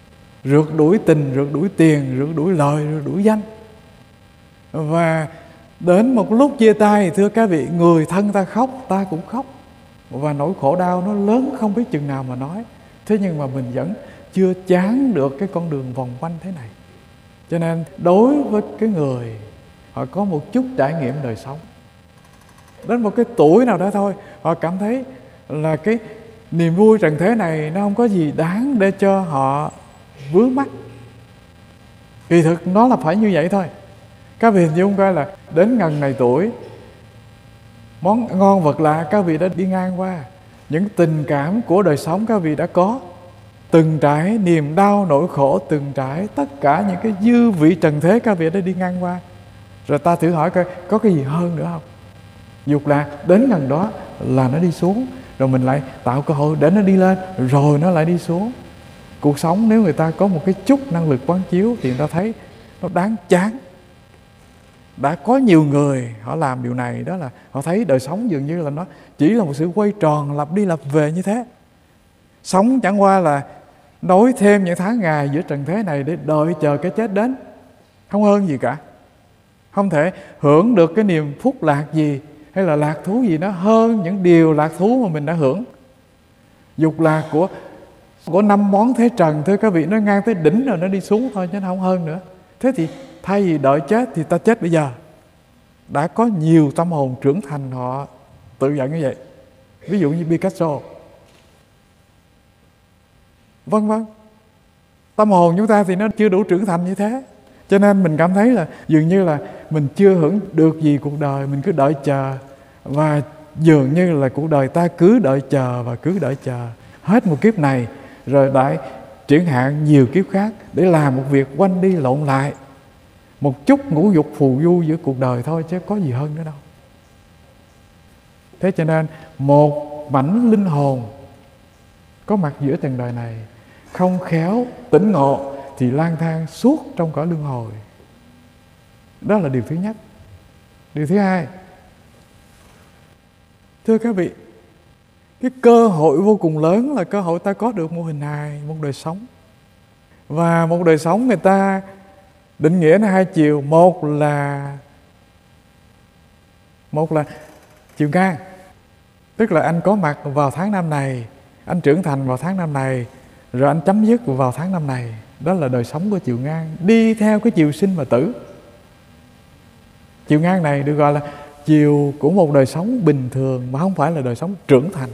rượt đuổi tình, rượt đuổi tiền, rượt đuổi lợi, rượt đuổi danh. Và đến một lúc chia tay, thưa các vị, người thân ta khóc, ta cũng khóc. Và nỗi khổ đau nó lớn không biết chừng nào mà nói. Thế nhưng mà mình vẫn chưa chán được cái con đường vòng quanh thế này. Cho nên đối với cái người họ có một chút trải nghiệm đời sống, đến một cái tuổi nào đó thôi, họ cảm thấy là cái niềm vui trần thế này nó không có gì đáng để cho họ vướng mắc. Kỳ thực nó là phải như vậy thôi. Các vị hình dung coi là đến ngần này tuổi, món ngon vật lạ các vị đã đi ngang qua, những tình cảm của đời sống các vị đã có, từng trải niềm đau nỗi khổ, từng trải tất cả những cái dư vị trần thế các vị đã đi ngang qua. Rồi ta thử hỏi coi có cái gì hơn nữa không? Dục lạc đến gần đó là nó đi xuống, rồi mình lại tạo cơ hội để nó đi lên, rồi nó lại đi xuống. Cuộc sống nếu người ta có một cái chút năng lực quán chiếu thì người ta thấy nó đáng chán. Đã có nhiều người họ làm điều này, đó là họ thấy đời sống dường như là nó chỉ là một sự quay tròn lặp đi lặp về như thế. Sống chẳng qua là nối thêm những tháng ngày giữa trần thế này để đợi chờ cái chết đến, không hơn gì cả. Không thể hưởng được cái niềm phúc lạc gì hay là lạc thú gì nó hơn những điều lạc thú mà mình đã hưởng. Dục lạc của của năm món thế trần, thưa các vị, nó ngang tới đỉnh rồi nó đi xuống thôi chứ nó không hơn nữa. Thế thì thay vì đợi chết thì ta chết bây giờ. Đã có nhiều tâm hồn trưởng thành họ tự nhận như vậy. Ví dụ như Picasso, vân vân. Tâm hồn chúng ta thì nó chưa đủ trưởng thành như thế, cho nên mình cảm thấy là dường như là mình chưa hưởng được gì cuộc đời, mình cứ đợi chờ. Và dường như là cuộc đời ta cứ đợi chờ và cứ đợi chờ. Hết một kiếp này rồi lại chuyển hạn nhiều kiếp khác để làm một việc quanh đi lộn lại. Một chút ngũ dục phù du giữa cuộc đời thôi chứ có gì hơn nữa đâu. Thế cho nên một mảnh linh hồn có mặt giữa trần đời này, không khéo tỉnh ngộ thì lang thang suốt trong cõi luân hồi. Đó là điều thứ nhất. Điều thứ hai, thưa các vị, cái cơ hội vô cùng lớn là cơ hội ta có được mô hình hài, một đời sống. Và một đời sống người ta định nghĩa là hai chiều. Một là Một là chiều ngang, tức là anh có mặt vào tháng năm này, anh trưởng thành vào tháng năm này, rồi anh chấm dứt vào tháng năm này. Đó là đời sống của chiều ngang, đi theo cái chiều sinh và tử. Chiều ngang này được gọi là chiều của một đời sống bình thường, mà không phải là đời sống trưởng thành,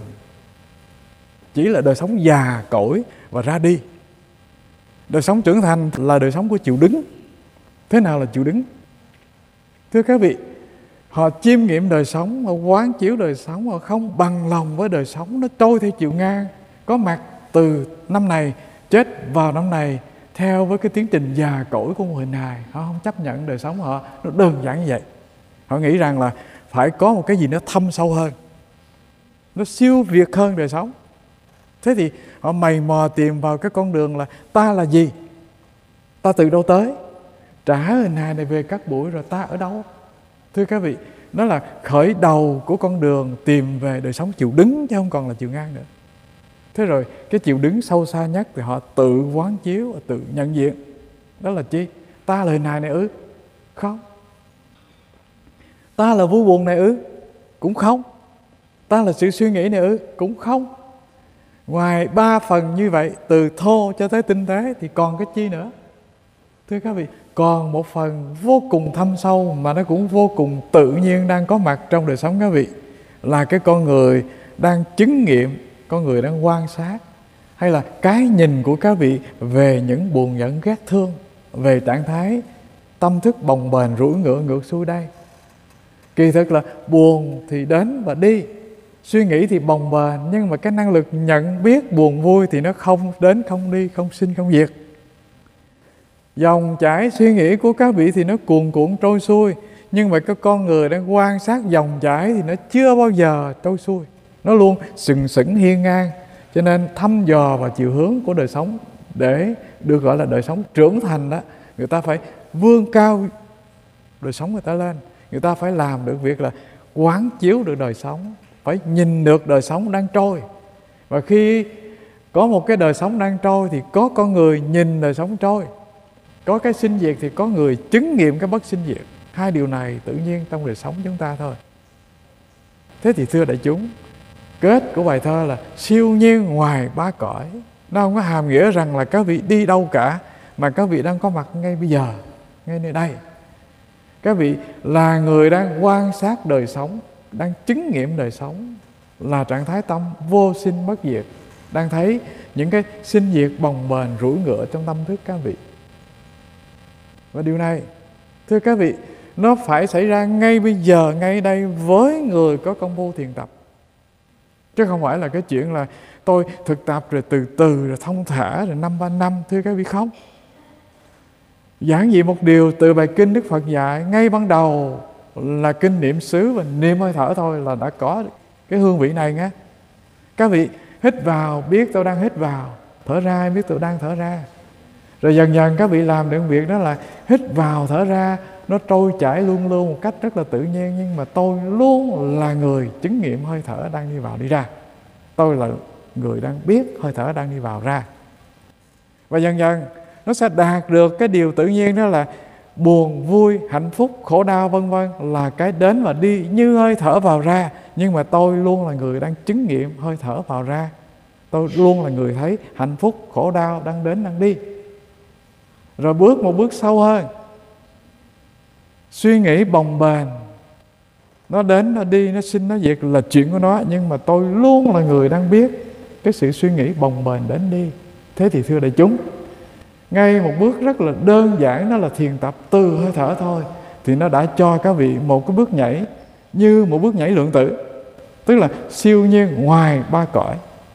chỉ là đời sống già cỗi và ra đi. Đời sống trưởng thành là đời sống của chiều đứng. Thế nào là chiều đứng? Thưa các vị, họ chiêm nghiệm đời sống, họ quán chiếu đời sống, họ không bằng lòng với đời sống nó trôi theo chiều ngang, có mặt từ năm này, chết vào năm này, theo với cái tiến trình già cỗi của một hình hài. Họ không chấp nhận đời sống họ nó đơn giản như vậy. Họ nghĩ rằng là phải có một cái gì nó thâm sâu hơn, nó siêu việt hơn đời sống. Thế thì họ mày mò tìm vào cái con đường là ta là gì, ta từ đâu tới, trả hình hài này về các buổi rồi ta ở đâu. Thưa các vị, đó là khởi đầu của con đường tìm về đời sống chiều đứng, chứ không còn là chiều ngang nữa. Thế rồi cái chiều đứng sâu xa nhất thì họ tự quán chiếu, tự nhận diện. Đó là chi? Ta là hình hài này ư? Không. Ta là vui buồn này ư? Cũng không. Ta là sự suy nghĩ này ư? Cũng không. Ngoài ba phần như vậy, từ thô cho tới tinh tế, thì còn cái chi nữa? Thưa các vị, còn một phần vô cùng thâm sâu mà nó cũng vô cùng tự nhiên đang có mặt trong đời sống các vị, là cái con người đang chứng nghiệm, con người đang quan sát, hay là cái nhìn của các vị về những buồn giận ghét thương, về trạng thái tâm thức bồng bềnh rủi ngựa ngược xuôi đây. Kỳ thực là buồn thì đến và đi, suy nghĩ thì bồng bềnh, nhưng mà cái năng lực nhận biết buồn vui thì nó không đến không đi, không sinh không diệt. Dòng chảy suy nghĩ của các vị thì nó cuồn cuộn trôi xuôi, nhưng mà cái con người đang quan sát dòng chảy thì nó chưa bao giờ trôi xuôi, nó luôn sừng sững hiên ngang. Cho nên thăm dò vào chiều hướng của đời sống để được gọi là đời sống trưởng thành đó, người ta phải vươn cao đời sống người ta lên. Người ta phải làm được việc là quán chiếu được đời sống, phải nhìn được đời sống đang trôi. Và khi Có một cái đời sống đang trôi thì có con người nhìn đời sống trôi. Có cái sinh diệt thì có người chứng nghiệm cái bất sinh diệt. Hai điều này tự nhiên trong đời sống chúng ta thôi. Thế thì thưa đại chúng, kết của bài thơ là siêu nhiên ngoài ba cõi. Nó không có hàm nghĩa rằng là các vị đi đâu cả, mà các vị đang có mặt ngay bây giờ, ngay nơi đây. Các vị là người đang quan sát đời sống, đang chứng nghiệm đời sống, là trạng thái tâm vô sinh bất diệt, đang thấy những cái sinh diệt bồng bềnh rủi ngựa trong tâm thức các vị. Và điều này, thưa các vị, nó phải xảy ra ngay bây giờ, ngay đây với người có công phu thiền tập. Chứ không phải là cái chuyện là tôi thực tập rồi từ từ, rồi thông thả, rồi năm ba năm. Thưa các vị, không. Giản dị một điều, từ bài kinh Đức Phật dạy ngay ban đầu là kinh niệm xứ và niệm hơi thở thôi là đã có cái hương vị này nghe. Các vị hít vào biết tôi đang hít vào, thở ra biết tôi đang thở ra. Rồi dần dần các vị làm được việc đó là hít vào thở ra, nó trôi chảy luôn luôn một cách rất là tự nhiên. Nhưng mà tôi luôn là người chứng nghiệm hơi thở đang đi vào đi ra. Tôi là người đang biết hơi thở đang đi vào ra. Và dần dần nó sẽ đạt được cái điều tự nhiên, đó là buồn, vui, hạnh phúc, khổ đau vân vân là cái đến và đi như hơi thở vào ra. Nhưng mà tôi luôn là người đang chứng nghiệm hơi thở vào ra. Tôi luôn là người thấy hạnh phúc, khổ đau đang đến đang đi. Rồi bước một bước sâu hơn, suy nghĩ bồng bềnh, nó đến, nó đi, nó sinh, nó diệt là chuyện của nó. Nhưng mà tôi luôn là người đang biết cái sự suy nghĩ bồng bềnh đến đi. Thế thì thưa đại chúng, ngay một bước rất là đơn giản, đó là thiền tập từ hơi thở thôi, thì nó đã cho các vị một cái bước nhảy như một bước nhảy lượng tử. Tức là siêu nhiên ngoài ba cõi.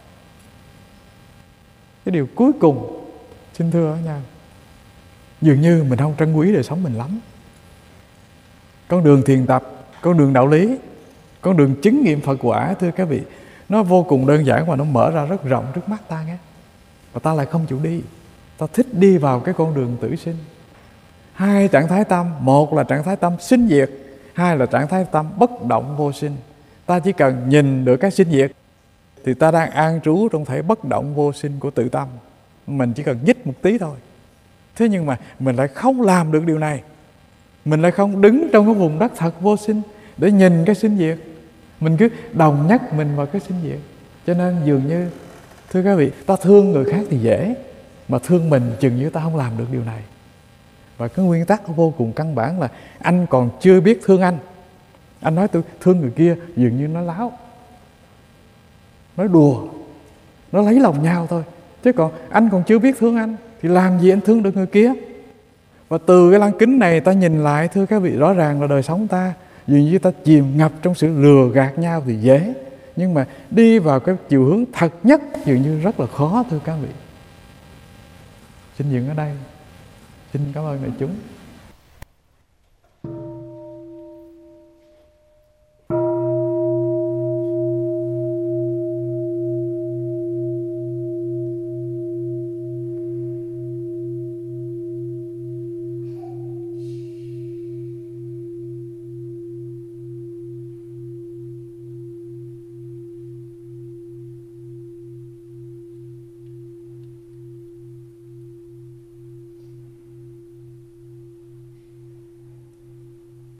Cái điều cuối cùng xin thưa với nhau, dường như mình không trân quý đời sống mình lắm. Con đường thiền tập, con đường đạo lý, con đường chứng nghiệm Phật quả, thưa các vị, nó vô cùng đơn giản và nó mở ra rất rộng trước mắt ta nghe. Và ta lại không chịu đi. Ta thích đi vào cái con đường tử sinh. Hai trạng thái tâm, một là trạng thái tâm sinh diệt, hai là trạng thái tâm bất động vô sinh. Ta chỉ cần nhìn được cái sinh diệt thì ta đang an trú trong thể bất động vô sinh của tự tâm. Mình chỉ cần nhích một tí thôi. Thế nhưng mà mình lại không làm được điều này. Mình lại không đứng trong cái vùng đất thật vô sinh để nhìn cái sinh diệt. Mình cứ đồng nhắc mình vào cái sinh diệt. Cho nên dường như, thưa các vị, ta thương người khác thì dễ, mà thương mình chừng như ta không làm được điều này. Và cái nguyên tắc vô cùng căn bản là anh còn chưa biết thương anh. Anh nói tôi thương người kia, dường như nó láo, nói đùa, nó lấy lòng nhau thôi. Chứ còn anh còn chưa biết thương anh thì làm gì anh thương được người kia. Và từ cái lăng kính này ta nhìn lại, thưa các vị, rõ ràng là đời sống ta dường như ta chìm ngập trong sự lừa gạt nhau thì dễ, nhưng mà đi vào cái chiều hướng thật nhất dường như rất là khó, thưa các vị. Xin dừng ở đây. Xin cảm ơn đại chúng.